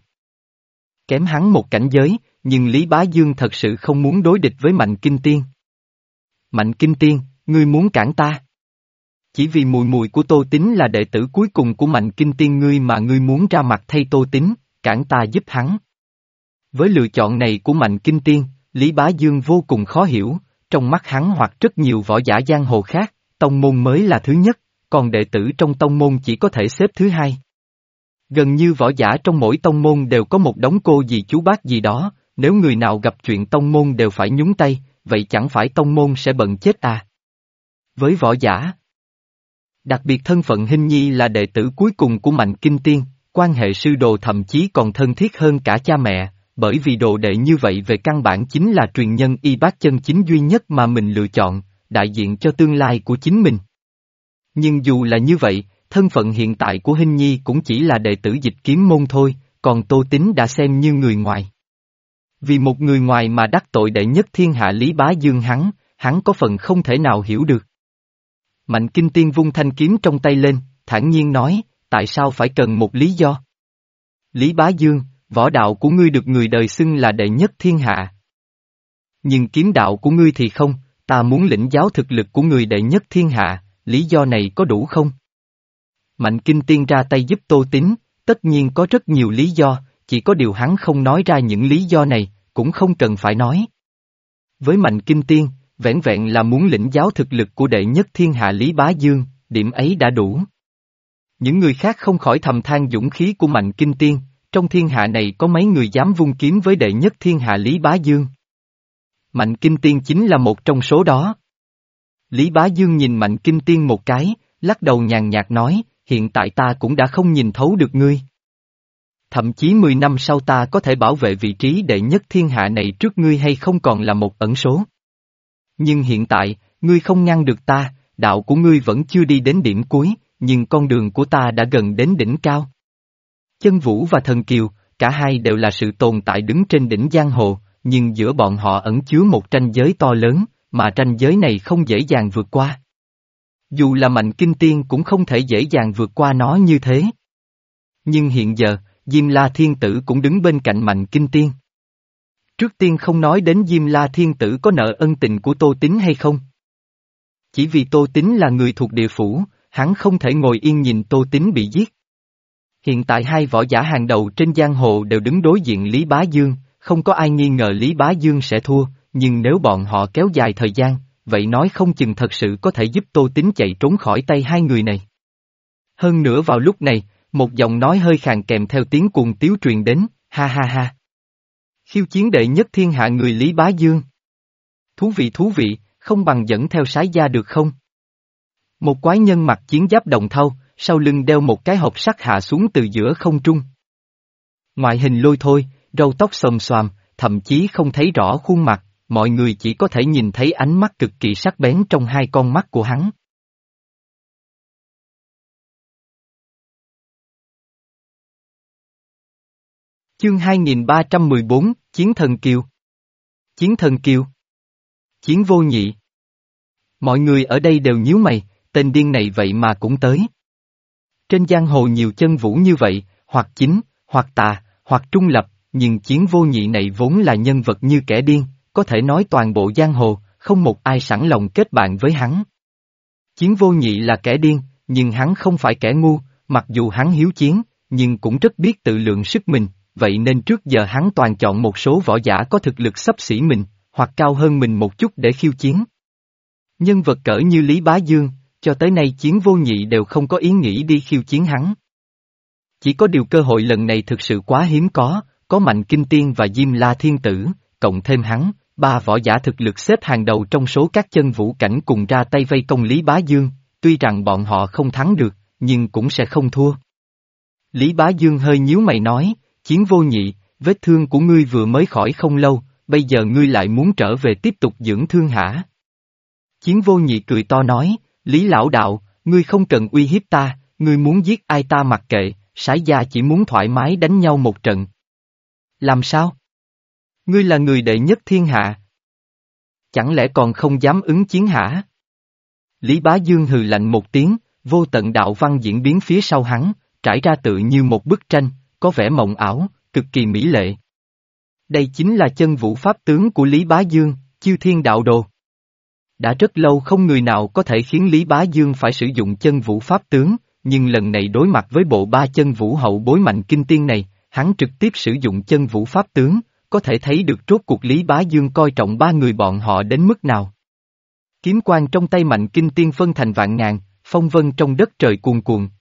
S1: kém hắn một cảnh giới, nhưng Lý Bá Dương thật sự không muốn đối địch với Mạnh Kinh Tiên. Mạnh Kinh Tiên, ngươi muốn cản ta? Chỉ vì mùi mùi của Tô Tín là đệ tử cuối cùng của Mạnh Kinh Tiên ngươi mà ngươi muốn ra mặt thay Tô Tín, cản ta giúp hắn. Với lựa chọn này của Mạnh Kinh Tiên, Lý Bá Dương vô cùng khó hiểu, trong mắt hắn hoặc rất nhiều võ giả giang hồ khác, tông môn mới là thứ nhất, còn đệ tử trong tông môn chỉ có thể xếp thứ hai. Gần như võ giả trong mỗi tông môn đều có một đống cô dì chú bác gì đó, nếu người nào gặp chuyện tông môn đều phải nhúng tay, vậy chẳng phải tông môn sẽ bận chết à? Với võ giả, đặc biệt thân phận Hinh Nhi là đệ tử cuối cùng của Mạnh Kinh Tiên, quan hệ sư đồ thậm chí còn thân thiết hơn cả cha mẹ, bởi vì đồ đệ như vậy về căn bản chính là truyền nhân y bác chân chính duy nhất mà mình lựa chọn, đại diện cho tương lai của chính mình. Nhưng dù là như vậy, thân phận hiện tại của Hinh Nhi cũng chỉ là đệ tử dịch kiếm môn thôi, còn Tô Tín đã xem như người ngoài. Vì một người ngoài mà đắc tội đệ nhất thiên hạ Lý Bá Dương hắn, hắn có phần không thể nào hiểu được. Mạnh Kinh Tiên vung thanh kiếm trong tay lên, thản nhiên nói, tại sao phải cần một lý do? Lý Bá Dương, võ đạo của ngươi được người đời xưng là đệ nhất thiên hạ. Nhưng kiếm đạo của ngươi thì không, ta muốn lĩnh giáo thực lực của người đệ nhất thiên hạ, lý do này có đủ không? Mạnh Kinh Tiên ra tay giúp Tô Tín, tất nhiên có rất nhiều lý do, chỉ có điều hắn không nói ra những lý do này, cũng không cần phải nói. Với Mạnh Kinh Tiên, vẻn vẹn là muốn lĩnh giáo thực lực của đệ nhất thiên hạ Lý Bá Dương, điểm ấy đã đủ. Những người khác không khỏi thầm than dũng khí của Mạnh Kinh Tiên, trong thiên hạ này có mấy người dám vung kiếm với đệ nhất thiên hạ Lý Bá Dương. Mạnh Kinh Tiên chính là một trong số đó. Lý Bá Dương nhìn Mạnh Kinh Tiên một cái, lắc đầu nhàn nhạt nói, hiện tại ta cũng đã không nhìn thấu được ngươi. Thậm chí mười năm sau ta có thể bảo vệ vị trí đệ nhất thiên hạ này trước ngươi hay không còn là một ẩn số. Nhưng hiện tại, ngươi không ngăn được ta, đạo của ngươi vẫn chưa đi đến điểm cuối, nhưng con đường của ta đã gần đến đỉnh cao. Chân Vũ và Thần Kiều, cả hai đều là sự tồn tại đứng trên đỉnh giang hồ, nhưng giữa bọn họ ẩn chứa một ranh giới to lớn, mà ranh giới này không dễ dàng vượt qua. Dù là Mạnh Kinh Tiên cũng không thể dễ dàng vượt qua nó như thế. Nhưng hiện giờ, Diêm La Thiên Tử cũng đứng bên cạnh Mạnh Kinh Tiên. Trước tiên không nói đến Diêm La Thiên Tử có nợ ân tình của Tô Tín hay không. Chỉ vì Tô Tín là người thuộc địa phủ, hắn không thể ngồi yên nhìn Tô Tín bị giết. Hiện tại hai võ giả hàng đầu trên giang hồ đều đứng đối diện Lý Bá Dương, không có ai nghi ngờ Lý Bá Dương sẽ thua, nhưng nếu bọn họ kéo dài thời gian, vậy nói không chừng thật sự có thể giúp Tô Tín chạy trốn khỏi tay hai người này. Hơn nữa vào lúc này, một giọng nói hơi khàn kèm theo tiếng cuồng tiếu truyền đến, ha ha ha. Khiêu chiến đệ nhất thiên hạ người Lý Bá Dương. Thú vị thú vị, không bằng dẫn theo sái gia được không? Một quái nhân mặc chiến giáp đồng thau, sau lưng đeo một cái hộp sắt hạ xuống từ giữa không trung. Ngoại hình lôi thôi, râu tóc xồm xoàm, thậm chí không thấy rõ khuôn mặt, mọi người chỉ có thể nhìn thấy ánh mắt cực kỳ sắc bén trong hai con mắt của hắn. Chương hai nghìn ba trăm mười bốn, Chiến Thần Kiều. Chiến Thần Kiều. Chiến Vô Nhị. Mọi người ở đây đều nhíu mày, tên điên này vậy mà cũng tới. Trên giang hồ nhiều chân vũ như vậy, hoặc chính, hoặc tà, hoặc trung lập, nhưng Chiến Vô Nhị này vốn là nhân vật như kẻ điên, có thể nói toàn bộ giang hồ, không một ai sẵn lòng kết bạn với hắn. Chiến Vô Nhị là kẻ điên, nhưng hắn không phải kẻ ngu, mặc dù hắn hiếu chiến, nhưng cũng rất biết tự lượng sức mình, vậy nên trước giờ hắn toàn chọn một số võ giả có thực lực xấp xỉ mình, hoặc cao hơn mình một chút để khiêu chiến. Nhân vật cỡ như Lý Bá Dương, cho tới nay Chiến Vô Nhị đều không có ý nghĩ đi khiêu chiến hắn. Chỉ có điều cơ hội lần này thực sự quá hiếm có, có Mạnh Kinh Tiên và Diêm La Thiên Tử, cộng thêm hắn, ba võ giả thực lực xếp hàng đầu trong số các chân vũ cảnh cùng ra tay vây công Lý Bá Dương, tuy rằng bọn họ không thắng được, nhưng cũng sẽ không thua. Lý Bá Dương hơi nhíu mày nói, Chiến Vô Nhị, vết thương của ngươi vừa mới khỏi không lâu, bây giờ ngươi lại muốn trở về tiếp tục dưỡng thương hả? Chiến Vô Nhị cười to nói, Lý lão đạo, ngươi không cần uy hiếp ta, ngươi muốn giết ai ta mặc kệ, sái gia chỉ muốn thoải mái đánh nhau một trận. Làm sao? Ngươi là người đệ nhất thiên hạ. Chẳng lẽ còn không dám ứng chiến hả? Lý Bá Dương hừ lạnh một tiếng, vô tận đạo văn diễn biến phía sau hắn, trải ra tự như một bức tranh, có vẻ mộng ảo, cực kỳ mỹ lệ. Đây chính là chân vũ pháp tướng của Lý Bá Dương, Chiêu Thiên Đạo Đồ. Đã rất lâu không người nào có thể khiến Lý Bá Dương phải sử dụng chân vũ pháp tướng, nhưng lần này đối mặt với bộ ba chân vũ hậu bối Mạnh Kinh Tiên này, hắn trực tiếp sử dụng chân vũ pháp tướng, có thể thấy được rốt cuộc Lý Bá Dương coi trọng ba người bọn họ đến mức nào. Kiếm quang trong tay Mạnh Kinh Tiên phân thành vạn ngàn, phong vân trong đất trời cuồn cuộn.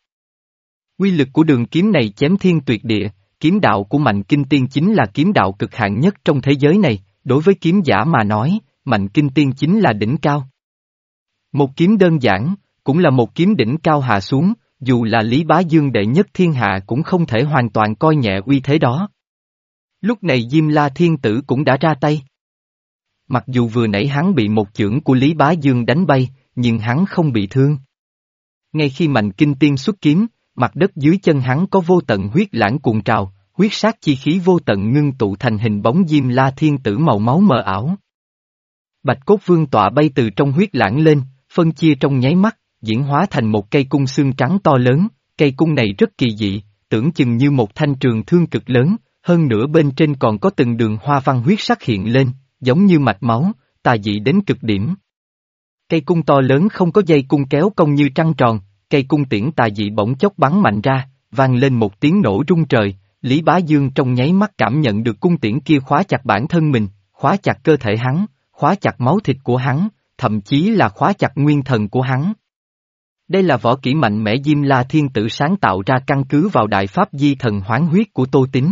S1: Uy lực của đường kiếm này chém thiên tuyệt địa, kiếm đạo của Mạnh Kinh Tiên chính là kiếm đạo cực hạn nhất trong thế giới này, đối với kiếm giả mà nói, Mạnh Kinh Tiên chính là đỉnh cao. Một kiếm đơn giản, cũng là một kiếm đỉnh cao hạ xuống, dù là Lý Bá Dương đệ nhất thiên hạ cũng không thể hoàn toàn coi nhẹ uy thế đó. Lúc này Diêm La Thiên Tử cũng đã ra tay. Mặc dù vừa nãy hắn bị một chưởng của Lý Bá Dương đánh bay, nhưng hắn không bị thương. Ngay khi Mạnh Kinh Tiên xuất kiếm, mặt đất dưới chân hắn có vô tận huyết lãng cuồn trào, huyết sát chi khí vô tận ngưng tụ thành hình bóng Diêm La Thiên Tử màu máu mờ ảo. Bạch cốt vương tọa bay từ trong huyết lãng lên, phân chia trong nháy mắt, diễn hóa thành một cây cung xương trắng to lớn, cây cung này rất kỳ dị, tưởng chừng như một thanh trường thương cực lớn, hơn nữa bên trên còn có từng đường hoa văn huyết sắc hiện lên, giống như mạch máu, tà dị đến cực điểm. Cây cung to lớn không có dây cung kéo cong như trăng tròn, cây cung tiễn tà dị bỗng chốc bắn mạnh ra, vang lên một tiếng nổ rung trời, Lý Bá Dương trong nháy mắt cảm nhận được cung tiễn kia khóa chặt bản thân mình, khóa chặt cơ thể hắn, khóa chặt máu thịt của hắn, thậm chí là khóa chặt nguyên thần của hắn. Đây là võ kỹ mạnh mẽ Diêm La Thiên Tử sáng tạo ra căn cứ vào đại pháp di thần hoán huyết của Tô Tín.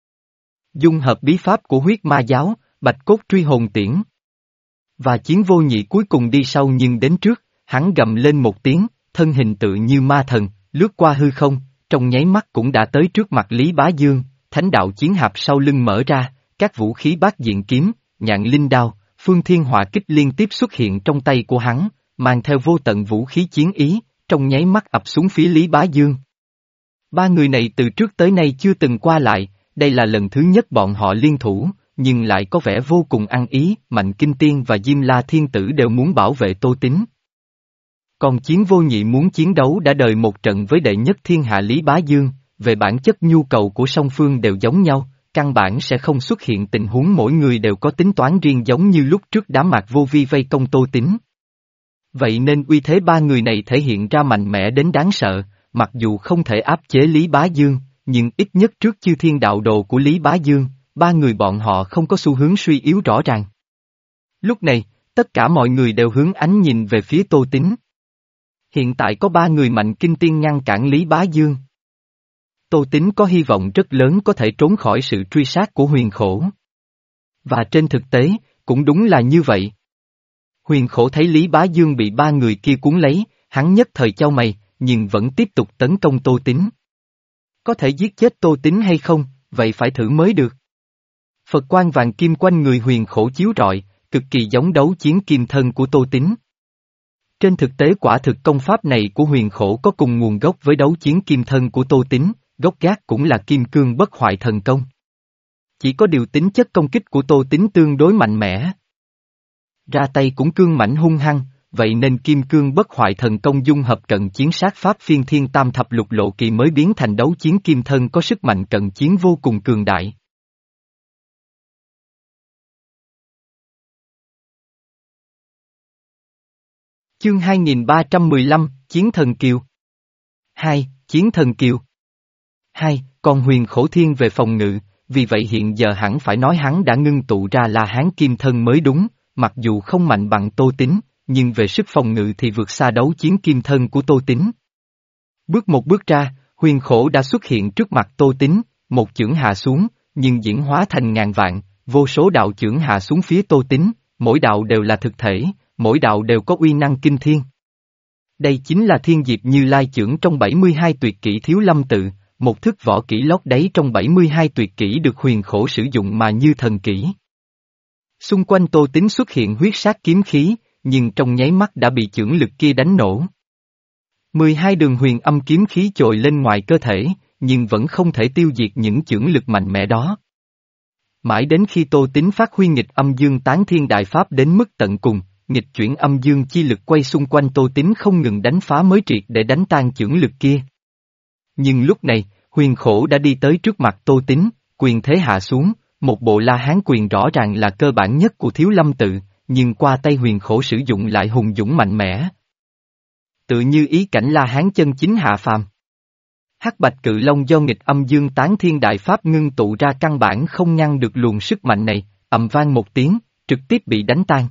S1: Dung hợp bí pháp của huyết ma giáo, bạch cốt truy hồn tiễn. Và Chiến Vô Nhị cuối cùng đi sau nhưng đến trước, hắn gầm lên một tiếng, thân hình tự như ma thần, lướt qua hư không, trong nháy mắt cũng đã tới trước mặt Lý Bá Dương, thánh đạo chiến hạp sau lưng mở ra, các vũ khí bát diện kiếm, nhạn linh đao, phương thiên hỏa kích liên tiếp xuất hiện trong tay của hắn, mang theo vô tận vũ khí chiến ý, trong nháy mắt ập xuống phía Lý Bá Dương. Ba người này từ trước tới nay chưa từng qua lại, đây là lần thứ nhất bọn họ liên thủ, nhưng lại có vẻ vô cùng ăn ý, Mạnh Kinh Tiên và Diêm La Thiên Tử đều muốn bảo vệ Tô Tín. Còn Chiến Vô Nhị muốn chiến đấu đã đời một trận với đệ nhất thiên hạ Lý Bá Dương, về bản chất nhu cầu của song phương đều giống nhau, căn bản sẽ không xuất hiện tình huống mỗi người đều có tính toán riêng giống như lúc trước đám Mạc Vô Vi vây công Tô Tín. Vậy nên uy thế ba người này thể hiện ra mạnh mẽ đến đáng sợ, mặc dù không thể áp chế Lý Bá Dương, nhưng ít nhất trước chư thiên đạo đồ của Lý Bá Dương, ba người bọn họ không có xu hướng suy yếu rõ ràng. Lúc này, tất cả mọi người đều hướng ánh nhìn về phía Tô Tín. Hiện tại có ba người Mạnh Kinh Tiên ngăn cản Lý Bá Dương. Tô Tín có hy vọng rất lớn có thể trốn khỏi sự truy sát của Huyền Khổ. Và trên thực tế, cũng đúng là như vậy. Huyền Khổ thấy Lý Bá Dương bị ba người kia cuốn lấy, hắn nhất thời chau mày, nhưng vẫn tiếp tục tấn công Tô Tín. Có thể giết chết Tô Tín hay không, vậy phải thử mới được. Phật quang vàng kim quanh người Huyền Khổ chiếu rọi, cực kỳ giống đấu chiến kim thân của Tô Tín. Trên thực tế quả thực công pháp này của Huyền Khổ có cùng nguồn gốc với đấu chiến kim thân của Tô Tín, gốc gác cũng là kim cương bất hoại thần công. Chỉ có điều tính chất công kích của Tô Tín tương đối mạnh mẽ. Ra tay cũng cương mãnh hung hăng, vậy nên kim cương bất hoại thần công dung hợp cận chiến sát pháp phiên thiên tam thập lục lộ kỳ mới biến thành đấu chiến kim thân có sức mạnh cận chiến vô cùng cường đại. Chương hai nghìn ba trăm mười lăm, Chiến Thần Kiều. hai. Chiến Thần Kiều. hai. Còn Huyền Khổ thiên về phòng ngự, vì vậy hiện giờ hẳn phải nói hắn đã ngưng tụ ra La Hán Kim Thân mới đúng, mặc dù không mạnh bằng Tô Tín, nhưng về sức phòng ngự thì vượt xa đấu chiến kim thân của Tô Tín. Bước một bước ra, Huyền Khổ đã xuất hiện trước mặt Tô Tín, một chưởng hạ xuống, nhưng diễn hóa thành ngàn vạn, vô số đạo chưởng hạ xuống phía Tô Tín, mỗi đạo đều là thực thể, mỗi đạo đều có uy năng kinh thiên. Đây chính là Thiên Diệp Như Lai chưởng trong bảy mươi hai tuyệt kỹ Thiếu Lâm Tự, một thức võ kỹ lót đáy trong bảy mươi hai tuyệt kỹ được Huyền Khổ sử dụng mà như thần kỹ. Xung quanh Tô Tín xuất hiện huyết sát kiếm khí, nhưng trong nháy mắt đã bị chưởng lực kia đánh nổ. mười hai đường huyền âm kiếm khí trồi lên ngoài cơ thể, nhưng vẫn không thể tiêu diệt những chưởng lực mạnh mẽ đó. Mãi đến khi Tô Tín phát huy nghịch âm dương tán thiên đại pháp đến mức tận cùng, nghịch chuyển âm dương chi lực quay xung quanh Tô Tín không ngừng đánh phá mới triệt để đánh tan chưởng lực kia. Nhưng lúc này, Huyền Khổ đã đi tới trước mặt Tô Tín, quyền thế hạ xuống, một bộ La Hán quyền rõ ràng là cơ bản nhất của Thiếu Lâm Tự, nhưng qua tay Huyền Khổ sử dụng lại hùng dũng mạnh mẽ. Tự như ý cảnh La Hán chân chính hạ phàm. Hắc Bạch Cự Long do nghịch âm dương tán thiên đại pháp ngưng tụ ra căn bản không ngăn được luồng sức mạnh này, ầm vang một tiếng, trực tiếp bị đánh tan.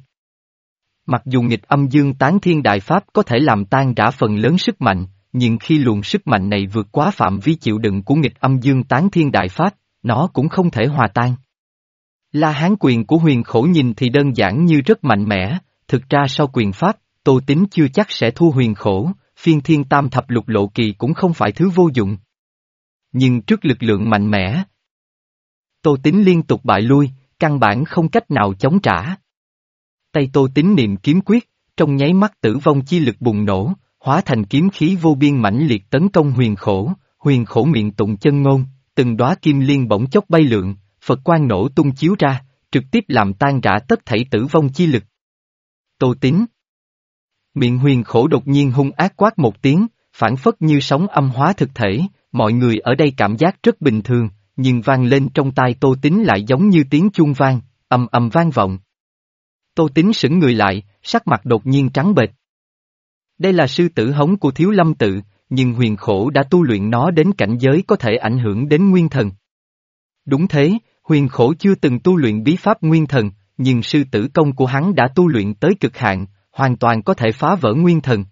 S1: Mặc dù nghịch âm dương tán thiên đại pháp có thể làm tan rã phần lớn sức mạnh, nhưng khi luồng sức mạnh này vượt quá phạm vi chịu đựng của nghịch âm dương tán thiên đại pháp, nó cũng không thể hòa tan. La Hán quyền của Huyền Khổ nhìn thì đơn giản như rất mạnh mẽ, thực ra sau quyền pháp, Tô Tín chưa chắc sẽ thua Huyền Khổ, phiên thiên tam thập lục lộ kỳ cũng không phải thứ vô dụng. Nhưng trước lực lượng mạnh mẽ, Tô Tín liên tục bại lui, căn bản không cách nào chống trả. Tay Tô Tín niệm kiếm quyết, trong nháy mắt tử vong chi lực bùng nổ, hóa thành kiếm khí vô biên mãnh liệt tấn công Huyền Khổ, Huyền Khổ miệng tụng chân ngôn, từng đóa kim liên bỗng chốc bay lượn, Phật quang nổ tung chiếu ra, trực tiếp làm tan rã tất thảy tử vong chi lực. Tô Tín. Miệng Huyền Khổ đột nhiên hung ác quát một tiếng, phản phất như sóng âm hóa thực thể, mọi người ở đây cảm giác rất bình thường, nhưng vang lên trong tai Tô Tín lại giống như tiếng chuông vang, ầm ầm vang vọng. Tô Tín sững người lại, sắc mặt đột nhiên trắng bệch. Đây là sư tử hống của Thiếu Lâm Tự, nhưng Huyền Khổ đã tu luyện nó đến cảnh giới có thể ảnh hưởng đến nguyên thần. Đúng thế, Huyền Khổ chưa từng tu luyện bí pháp nguyên thần, nhưng sư tử công của hắn đã tu luyện tới cực hạn, hoàn toàn có thể phá vỡ nguyên thần.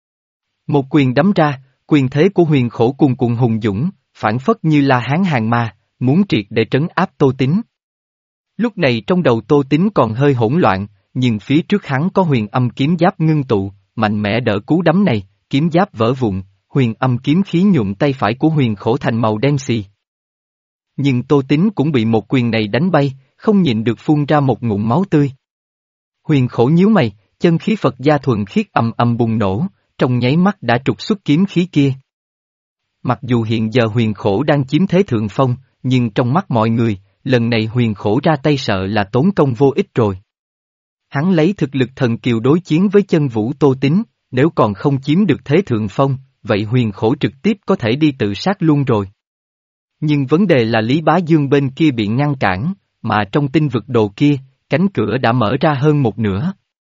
S1: Một quyền đấm ra, quyền thế của Huyền Khổ cuồn cuộn hùng dũng, phản phất như La Hán hàng ma, muốn triệt để trấn áp Tô Tín. Lúc này trong đầu Tô Tín còn hơi hỗn loạn, nhưng phía trước hắn có huyền âm kiếm giáp ngưng tụ, mạnh mẽ đỡ cú đấm này, kiếm giáp vỡ vụn, huyền âm kiếm khí nhuộm tay phải của huyền khổ thành màu đen xì. Nhưng Tô Tín cũng bị một quyền này đánh bay, không nhịn được phun ra một ngụm máu tươi. Huyền khổ nhíu mày, chân khí Phật gia thuần khiết ầm ầm bùng nổ, trong nháy mắt đã trục xuất kiếm khí kia. Mặc dù hiện giờ huyền khổ đang chiếm thế thượng phong, nhưng trong mắt mọi người, lần này huyền khổ ra tay sợ là tốn công vô ích rồi. Hắn lấy thực lực thần kiều đối chiến với chân vũ Tô Tín, nếu còn không chiếm được thế thượng phong, vậy huyền khổ trực tiếp có thể đi tự sát luôn rồi. Nhưng vấn đề là Lý Bá Dương bên kia bị ngăn cản, mà trong tinh vực đồ kia, cánh cửa đã mở ra hơn một nửa.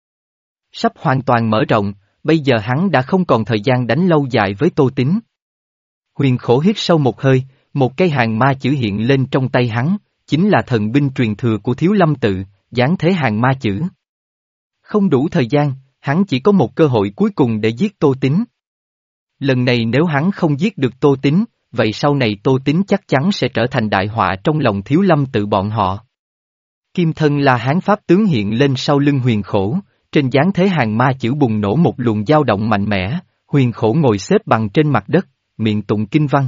S1: Sắp hoàn toàn mở rộng, bây giờ hắn đã không còn thời gian đánh lâu dài với Tô Tín. Huyền khổ hít sâu một hơi, một cây hàng ma chữ hiện lên trong tay hắn, chính là thần binh truyền thừa của Thiếu Lâm tự, giáng thế hàng ma chữ. Không đủ thời gian, hắn chỉ có một cơ hội cuối cùng để giết Tô Tín. Lần này nếu hắn không giết được Tô Tín, vậy sau này Tô Tín chắc chắn sẽ trở thành đại họa trong lòng Thiếu Lâm tự bọn họ. Kim thân La Hán pháp tướng hiện lên sau lưng huyền khổ, trên giáng thế hàng ma chữ bùng nổ một luồng dao động mạnh mẽ, huyền khổ ngồi xếp bằng trên mặt đất, miệng tụng kinh văn.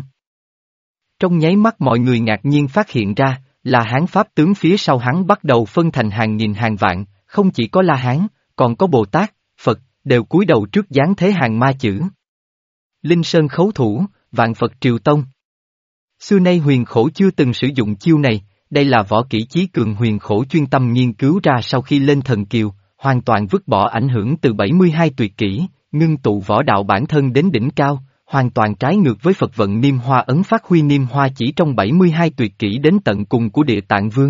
S1: Trong nháy mắt mọi người ngạc nhiên phát hiện ra, La Hán pháp tướng phía sau hắn bắt đầu phân thành hàng nghìn hàng vạn, không chỉ có La Hán, còn có Bồ Tát, Phật, đều cúi đầu trước giáng thế hàng ma chữ. Linh Sơn khấu thủ, vạn Phật triều tông. Xưa nay huyền khổ chưa từng sử dụng chiêu này, đây là võ kỹ chí cường huyền khổ chuyên tâm nghiên cứu ra sau khi lên thần kiều, hoàn toàn vứt bỏ ảnh hưởng từ bảy mươi hai tuyệt kỹ, ngưng tụ võ đạo bản thân đến đỉnh cao, hoàn toàn trái ngược với Phật vận Niêm Hoa ấn phát huy Niêm Hoa chỉ trong bảy mươi hai tuyệt kỹ đến tận cùng của Địa Tạng Vương.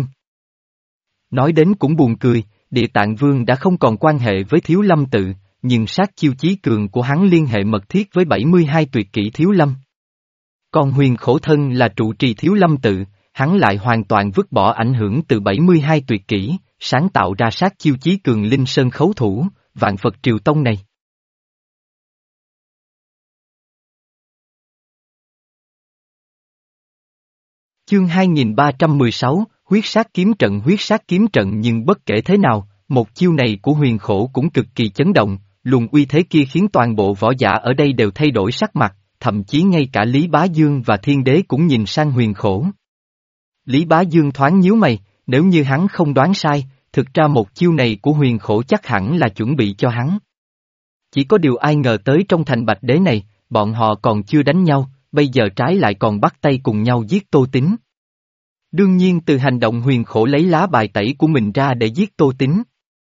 S1: Nói đến cũng buồn cười, Địa Tạng Vương đã không còn quan hệ với Thiếu Lâm tự, nhưng sát chiêu chí cường của hắn liên hệ mật thiết với bảy mươi hai tuyệt kỹ Thiếu Lâm. Còn huyền khổ thân là trụ trì Thiếu Lâm tự, hắn lại hoàn toàn vứt bỏ ảnh hưởng từ bảy mươi hai tuyệt kỹ, sáng tạo ra sát chiêu chí cường Linh Sơn khấu thủ, vạn Phật triều tông này. Chương hai nghìn ba trăm mười sáu, huyết sát kiếm trận huyết sát kiếm trận nhưng bất kể thế nào, một chiêu này của huyền khổ cũng cực kỳ chấn động, luồng uy thế kia khiến toàn bộ võ giả ở đây đều thay đổi sắc mặt, thậm chí ngay cả Lý Bá Dương và Thiên Đế cũng nhìn sang huyền khổ. Lý Bá Dương thoáng nhíu mày, nếu như hắn không đoán sai, thực ra một chiêu này của huyền khổ chắc hẳn là chuẩn bị cho hắn. Chỉ có điều ai ngờ tới trong thành Bạch Đế này, bọn họ còn chưa đánh nhau, bây giờ trái lại còn bắt tay cùng nhau giết Tô Tín. Đương nhiên từ hành động huyền khổ lấy lá bài tẩy của mình ra để giết Tô Tín.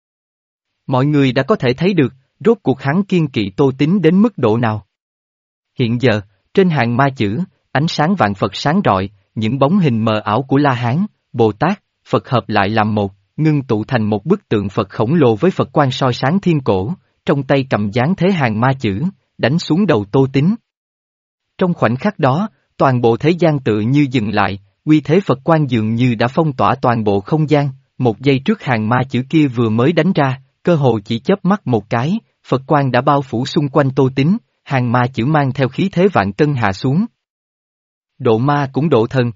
S1: Mọi người đã có thể thấy được, rốt cuộc hắn kiên kỵ Tô Tín đến mức độ nào. Hiện giờ, trên hàng ma chữ, ánh sáng vạn Phật sáng rọi, những bóng hình mờ ảo của La Hán, Bồ Tát, Phật hợp lại làm một, ngưng tụ thành một bức tượng Phật khổng lồ với Phật quan soi sáng thiên cổ, trong tay cầm giáng thế hàng ma chữ, đánh xuống đầu Tô Tín. Trong khoảnh khắc đó, toàn bộ thế gian tự như dừng lại, uy thế Phật quan dường như đã phong tỏa toàn bộ không gian, một giây trước hàng ma chữ kia vừa mới đánh ra, cơ hồ chỉ chớp mắt một cái, Phật quan đã bao phủ xung quanh Tô Tín, hàng ma chữ mang theo khí thế vạn cân hạ xuống. Độ ma cũng độ thần.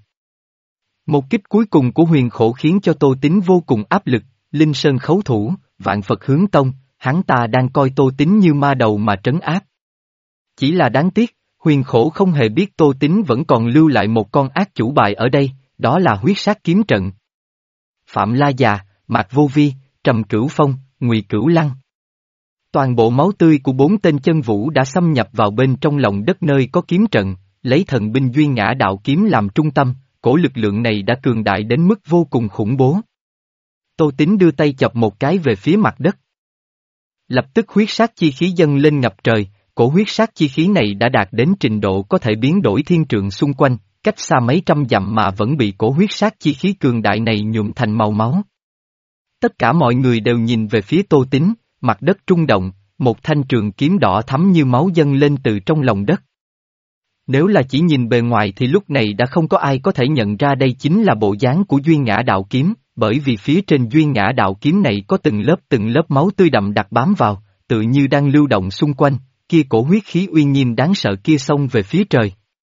S1: Một kích cuối cùng của huyền khổ khiến cho Tô Tín vô cùng áp lực, Linh Sơn khấu thủ, vạn Phật hướng tông, hắn ta đang coi Tô Tín như ma đầu mà trấn áp. Chỉ là đáng tiếc, huyền khổ không hề biết Tô Tín vẫn còn lưu lại một con ác chủ bài ở đây, đó là huyết sát kiếm trận. Phạm La Già, Mạc Vô Vi, Trầm Cửu Phong, Ngụy Cửu Lăng. Toàn bộ máu tươi của bốn tên chân vũ đã xâm nhập vào bên trong lòng đất nơi có kiếm trận, lấy thần binh Duy Ngã Đạo Kiếm làm trung tâm, cổ lực lượng này đã cường đại đến mức vô cùng khủng bố. Tô Tín đưa tay chọc một cái về phía mặt đất. Lập tức huyết sát chi khí dâng lên ngập trời, cổ huyết sát chi khí này đã đạt đến trình độ có thể biến đổi thiên trượng xung quanh, cách xa mấy trăm dặm mà vẫn bị cổ huyết sát chi khí cường đại này nhuộm thành màu máu. Tất cả mọi người đều nhìn về phía Tô Tín, mặt đất rung động, một thanh trường kiếm đỏ thắm như máu dâng lên từ trong lòng đất. Nếu là chỉ nhìn bề ngoài thì lúc này đã không có ai có thể nhận ra đây chính là bộ dáng của Duy Ngã Đạo Kiếm, bởi vì phía trên Duy Ngã Đạo Kiếm này có từng lớp từng lớp máu tươi đậm đặc bám vào, tự như đang lưu động xung quanh, kia cổ huyết khí uy nghiêm đáng sợ kia xông về phía trời.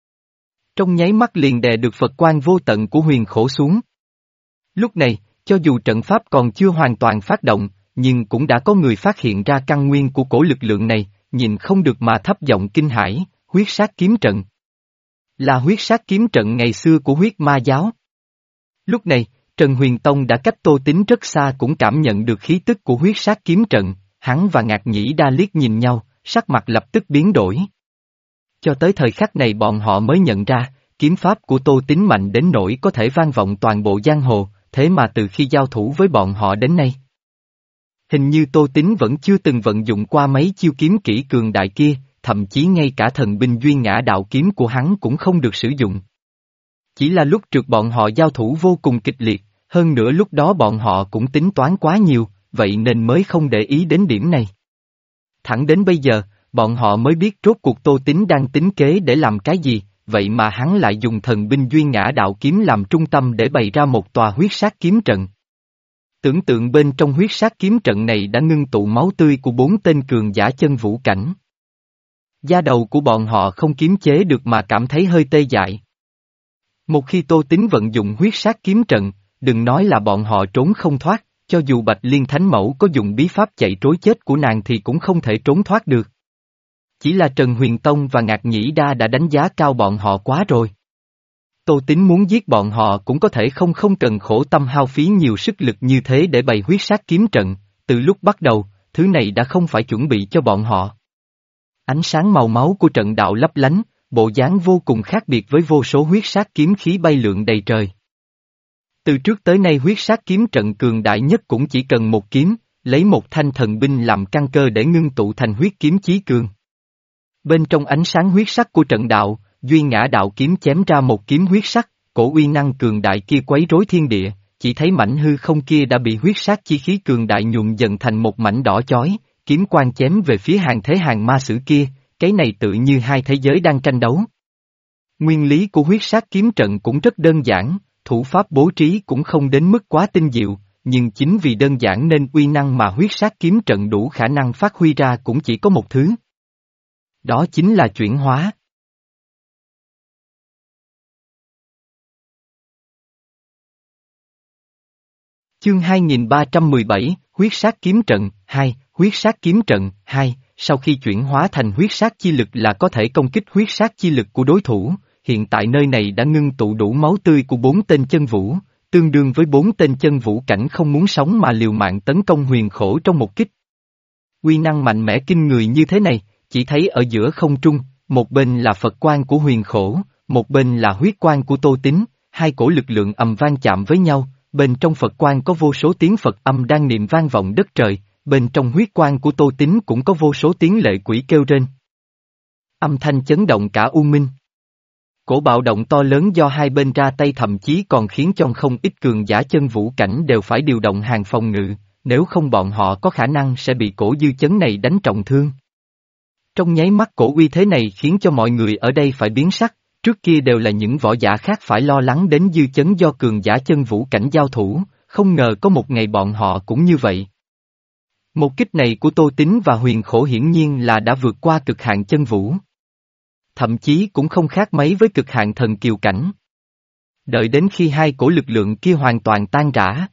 S1: Trong nháy mắt liền đè được Phật quan vô tận của huyền khổ xuống. Lúc này, cho dù trận pháp còn chưa hoàn toàn phát động, nhưng cũng đã có người phát hiện ra căn nguyên của cổ lực lượng này, nhìn không được mà thấp giọng kinh hãi, huyết sát kiếm trận. Là huyết sát kiếm trận ngày xưa của huyết ma giáo. Lúc này, Trần Huyền Tông đã cách Tô Tín rất xa cũng cảm nhận được khí tức của huyết sát kiếm trận, hắn và Ngạc Nhĩ Đa liếc nhìn nhau, sắc mặt lập tức biến đổi. Cho tới thời khắc này bọn họ mới nhận ra, kiếm pháp của Tô Tín mạnh đến nỗi có thể vang vọng toàn bộ giang hồ, thế mà từ khi giao thủ với bọn họ đến nay. Hình như Tô Tín vẫn chưa từng vận dụng qua mấy chiêu kiếm kỹ cường đại kia, thậm chí ngay cả thần binh duyên ngã đạo kiếm của hắn cũng không được sử dụng. Chỉ là lúc trước bọn họ giao thủ vô cùng kịch liệt, hơn nữa lúc đó bọn họ cũng tính toán quá nhiều, vậy nên mới không để ý đến điểm này. Thẳng đến bây giờ, bọn họ mới biết rốt cuộc Tô Tín đang tính kế để làm cái gì, vậy mà hắn lại dùng thần binh duyên ngã đạo kiếm làm trung tâm để bày ra một tòa huyết sát kiếm trận. Tưởng tượng bên trong huyết sát kiếm trận này đã ngưng tụ máu tươi của bốn tên cường giả chân vũ cảnh. Da đầu của bọn họ không kiềm chế được mà cảm thấy hơi tê dại. Một khi Tô Tín vận dụng huyết sát kiếm trận, đừng nói là bọn họ trốn không thoát, cho dù Bạch Liên Thánh Mẫu có dùng bí pháp chạy trối chết của nàng thì cũng không thể trốn thoát được. Chỉ là Trần Huyền Tông và Ngạc Nhĩ Đa đã đánh giá cao bọn họ quá rồi. Tô Tín muốn giết bọn họ cũng có thể không không cần khổ tâm hao phí nhiều sức lực như thế để bày huyết sát kiếm trận, từ lúc bắt đầu, thứ này đã không phải chuẩn bị cho bọn họ. Ánh sáng màu máu của trận đạo lấp lánh, bộ dáng vô cùng khác biệt với vô số huyết sát kiếm khí bay lượn đầy trời. Từ trước tới nay huyết sát kiếm trận cường đại nhất cũng chỉ cần một kiếm, lấy một thanh thần binh làm căn cơ để ngưng tụ thành huyết kiếm chí cường. Bên trong ánh sáng huyết sắc của trận đạo, Duyên Ngã đạo kiếm chém ra một kiếm huyết sắc, cổ uy năng cường đại kia quấy rối thiên địa, chỉ thấy mảnh hư không kia đã bị huyết sát chi khí cường đại nhuộm dần thành một mảnh đỏ chói, kiếm quang chém về phía hàng thế hàng ma sử kia, cái này tự như hai thế giới đang tranh đấu. Nguyên lý của huyết sát kiếm trận cũng rất đơn giản, thủ pháp bố trí cũng không đến mức quá tinh diệu, nhưng chính vì đơn giản nên uy năng mà huyết sát kiếm trận đủ khả năng phát huy ra cũng chỉ có một thứ. Đó chính là chuyển hóa. Chương hai nghìn ba trăm mười bảy, Huyết sát kiếm trận, hai, Huyết sát kiếm trận, hai, sau khi chuyển hóa thành huyết sát chi lực là có thể công kích huyết sát chi lực của đối thủ, hiện tại nơi này đã ngưng tụ đủ máu tươi của bốn tên chân vũ, tương đương với bốn tên chân vũ cảnh không muốn sống mà liều mạng tấn công Huyền Khổ trong một kích. Uy năng mạnh mẽ kinh người như thế này, chỉ thấy ở giữa không trung, một bên là Phật quan của Huyền Khổ, một bên là huyết quan của Tô Tín, hai cổ lực lượng ầm vang chạm với nhau. Bên trong Phật quan có vô số tiếng Phật âm đang niệm vang vọng đất trời, bên trong huyết quan của Tô Tín cũng có vô số tiếng lệ quỷ kêu rên. Âm thanh chấn động cả U Minh. Cổ bạo động to lớn do hai bên ra tay thậm chí còn khiến cho không ít cường giả chân vũ cảnh đều phải điều động hàng phòng ngự, nếu không bọn họ có khả năng sẽ bị cổ dư chấn này đánh trọng thương. Trong nháy mắt cổ uy thế này khiến cho mọi người ở đây phải biến sắc. Trước kia đều là những võ giả khác phải lo lắng đến dư chấn do cường giả chân vũ cảnh giao thủ, không ngờ có một ngày bọn họ cũng như vậy. Một kích này của Tô Tín và Huyền Khổ hiển nhiên là đã vượt qua cực hạn chân vũ. Thậm chí cũng không khác mấy với cực hạn thần kiều cảnh. Đợi đến khi hai cổ lực lượng kia hoàn toàn tan rã.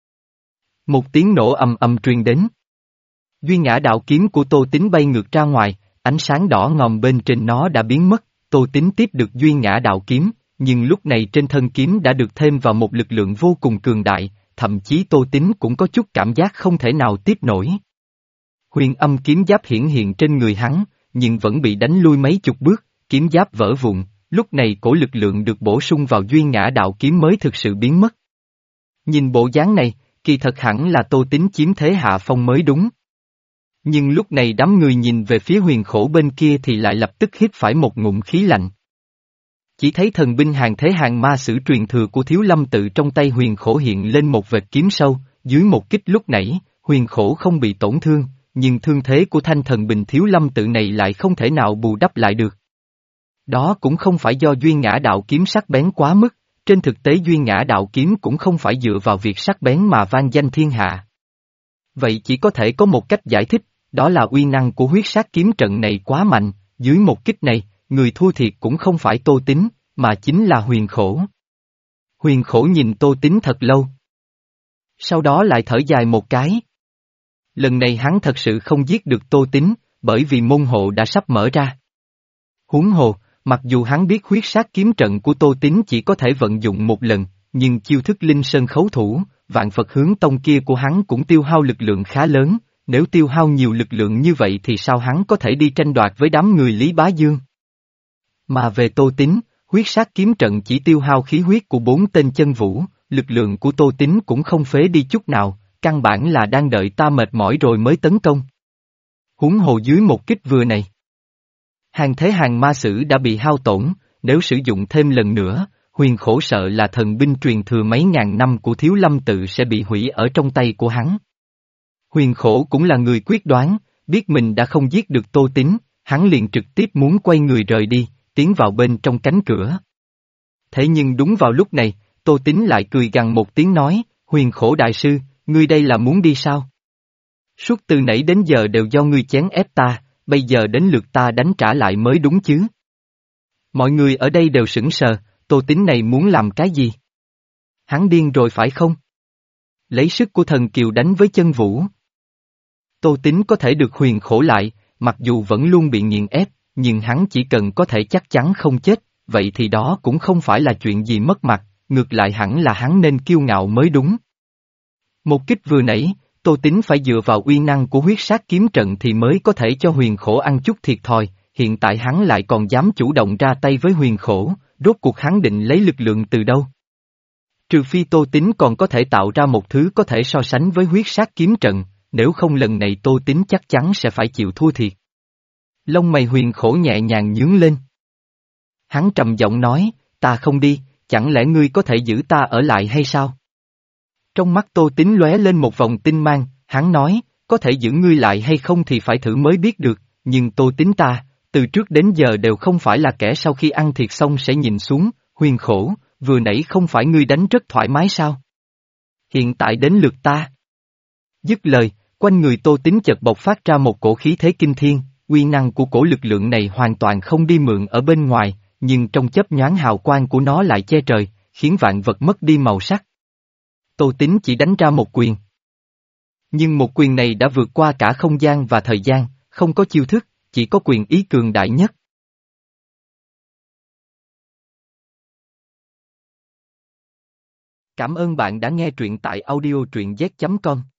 S1: Một tiếng nổ ầm ầm truyền đến. Duyên Ngã đạo kiếm của Tô Tín bay ngược ra ngoài, ánh sáng đỏ ngòm bên trên nó đã biến mất. Tô Tín tiếp được Duyên Ngã đạo kiếm, nhưng lúc này trên thân kiếm đã được thêm vào một lực lượng vô cùng cường đại, thậm chí Tô Tín cũng có chút cảm giác không thể nào tiếp nổi. Huyền âm kiếm giáp hiển hiện trên người hắn, nhưng vẫn bị đánh lui mấy chục bước, kiếm giáp vỡ vụn, lúc này cổ lực lượng được bổ sung vào Duyên Ngã đạo kiếm mới thực sự biến mất. Nhìn bộ dáng này, kỳ thật hẳn là Tô Tín chiếm thế hạ phong mới đúng. Nhưng lúc này đám người nhìn về phía Huyền Khổ bên kia thì lại lập tức hít phải một ngụm khí lạnh. Chỉ thấy thần binh hàng thế hàng ma sử truyền thừa của Thiếu Lâm Tự trong tay Huyền Khổ hiện lên một vệt kiếm sâu, dưới một kích lúc nãy, Huyền Khổ không bị tổn thương, nhưng thương thế của thanh thần binh Thiếu Lâm Tự này lại không thể nào bù đắp lại được. Đó cũng không phải do Duyên Ngã đạo kiếm sắc bén quá mức, trên thực tế Duyên Ngã đạo kiếm cũng không phải dựa vào việc sắc bén mà vang danh thiên hạ. Vậy chỉ có thể có một cách giải thích. Đó là uy năng của huyết sát kiếm trận này quá mạnh, dưới một kích này, người thua thiệt cũng không phải Tô Tín, mà chính là Huyền Khổ. Huyền Khổ nhìn Tô Tín thật lâu. Sau đó lại thở dài một cái. Lần này hắn thật sự không giết được Tô Tín, bởi vì môn hộ đã sắp mở ra. Huống hồ, mặc dù hắn biết huyết sát kiếm trận của Tô Tín chỉ có thể vận dụng một lần, nhưng chiêu thức Linh Sơn khấu thủ, vạn Phật hướng tông kia của hắn cũng tiêu hao lực lượng khá lớn, nếu tiêu hao nhiều lực lượng như vậy thì sao hắn có thể đi tranh đoạt với đám người Lý Bá Dương? Mà về Tô Tín, huyết sát kiếm trận chỉ tiêu hao khí huyết của bốn tên chân vũ, lực lượng của Tô Tín cũng không phế đi chút nào, căn bản là đang đợi ta mệt mỏi rồi mới tấn công. Huống hồ dưới một kích vừa này, hàng thế hàng ma sử đã bị hao tổn, nếu sử dụng thêm lần nữa, huyền khổ sợ là thần binh truyền thừa mấy ngàn năm của Thiếu Lâm tự sẽ bị hủy ở trong tay của hắn. Huyền khổ cũng là người quyết đoán, biết mình đã không giết được Tô Tín, hắn liền trực tiếp muốn quay người rời đi, tiến vào bên trong cánh cửa. Thế nhưng đúng vào lúc này, Tô Tín lại cười gằn một tiếng nói, huyền khổ đại sư, ngươi đây là muốn đi sao? Suốt từ nãy đến giờ đều do ngươi chèn ép ta, bây giờ đến lượt ta đánh trả lại mới đúng chứ. Mọi người ở đây đều sững sờ, Tô Tín này muốn làm cái gì? Hắn điên rồi phải không? Lấy sức của thần kiều đánh với chân vũ. Tô Tín có thể được huyền khổ lại, mặc dù vẫn luôn bị nghiền ép, nhưng hắn chỉ cần có thể chắc chắn không chết, vậy thì đó cũng không phải là chuyện gì mất mặt, ngược lại hẳn là hắn nên kiêu ngạo mới đúng. Một kích vừa nãy, Tô Tín phải dựa vào uy năng của huyết sát kiếm trận thì mới có thể cho huyền khổ ăn chút thiệt thòi, hiện tại hắn lại còn dám chủ động ra tay với huyền khổ, rốt cuộc hắn định lấy lực lượng từ đâu? Trừ phi Tô Tín còn có thể tạo ra một thứ có thể so sánh với huyết sát kiếm trận, nếu không lần này Tô Tín chắc chắn sẽ phải chịu thua thiệt. Lông mày huyền khổ nhẹ nhàng nhướng lên. Hắn trầm giọng nói, ta không đi, chẳng lẽ ngươi có thể giữ ta ở lại hay sao? Trong mắt Tô Tín lóe lên một vòng tinh mang, hắn nói, có thể giữ ngươi lại hay không thì phải thử mới biết được, nhưng Tô Tín ta, từ trước đến giờ đều không phải là kẻ sau khi ăn thiệt xong sẽ nhìn xuống, huyền khổ, vừa nãy không phải ngươi đánh rất thoải mái sao? Hiện tại đến lượt ta. Dứt lời, quanh người Tô Tín chợt bộc phát ra một cổ khí thế kinh thiên, uy năng của cổ lực lượng này hoàn toàn không đi mượn ở bên ngoài, nhưng trong chớp nhoáng hào quang của nó lại che trời, khiến vạn vật mất đi màu sắc. Tô Tín chỉ đánh ra một quyền. Nhưng một quyền này đã vượt qua cả không gian và thời gian, không có chiêu thức, chỉ có quyền ý cường đại nhất. Cảm ơn bạn đã nghe truyện tại audio truyện z chấm com.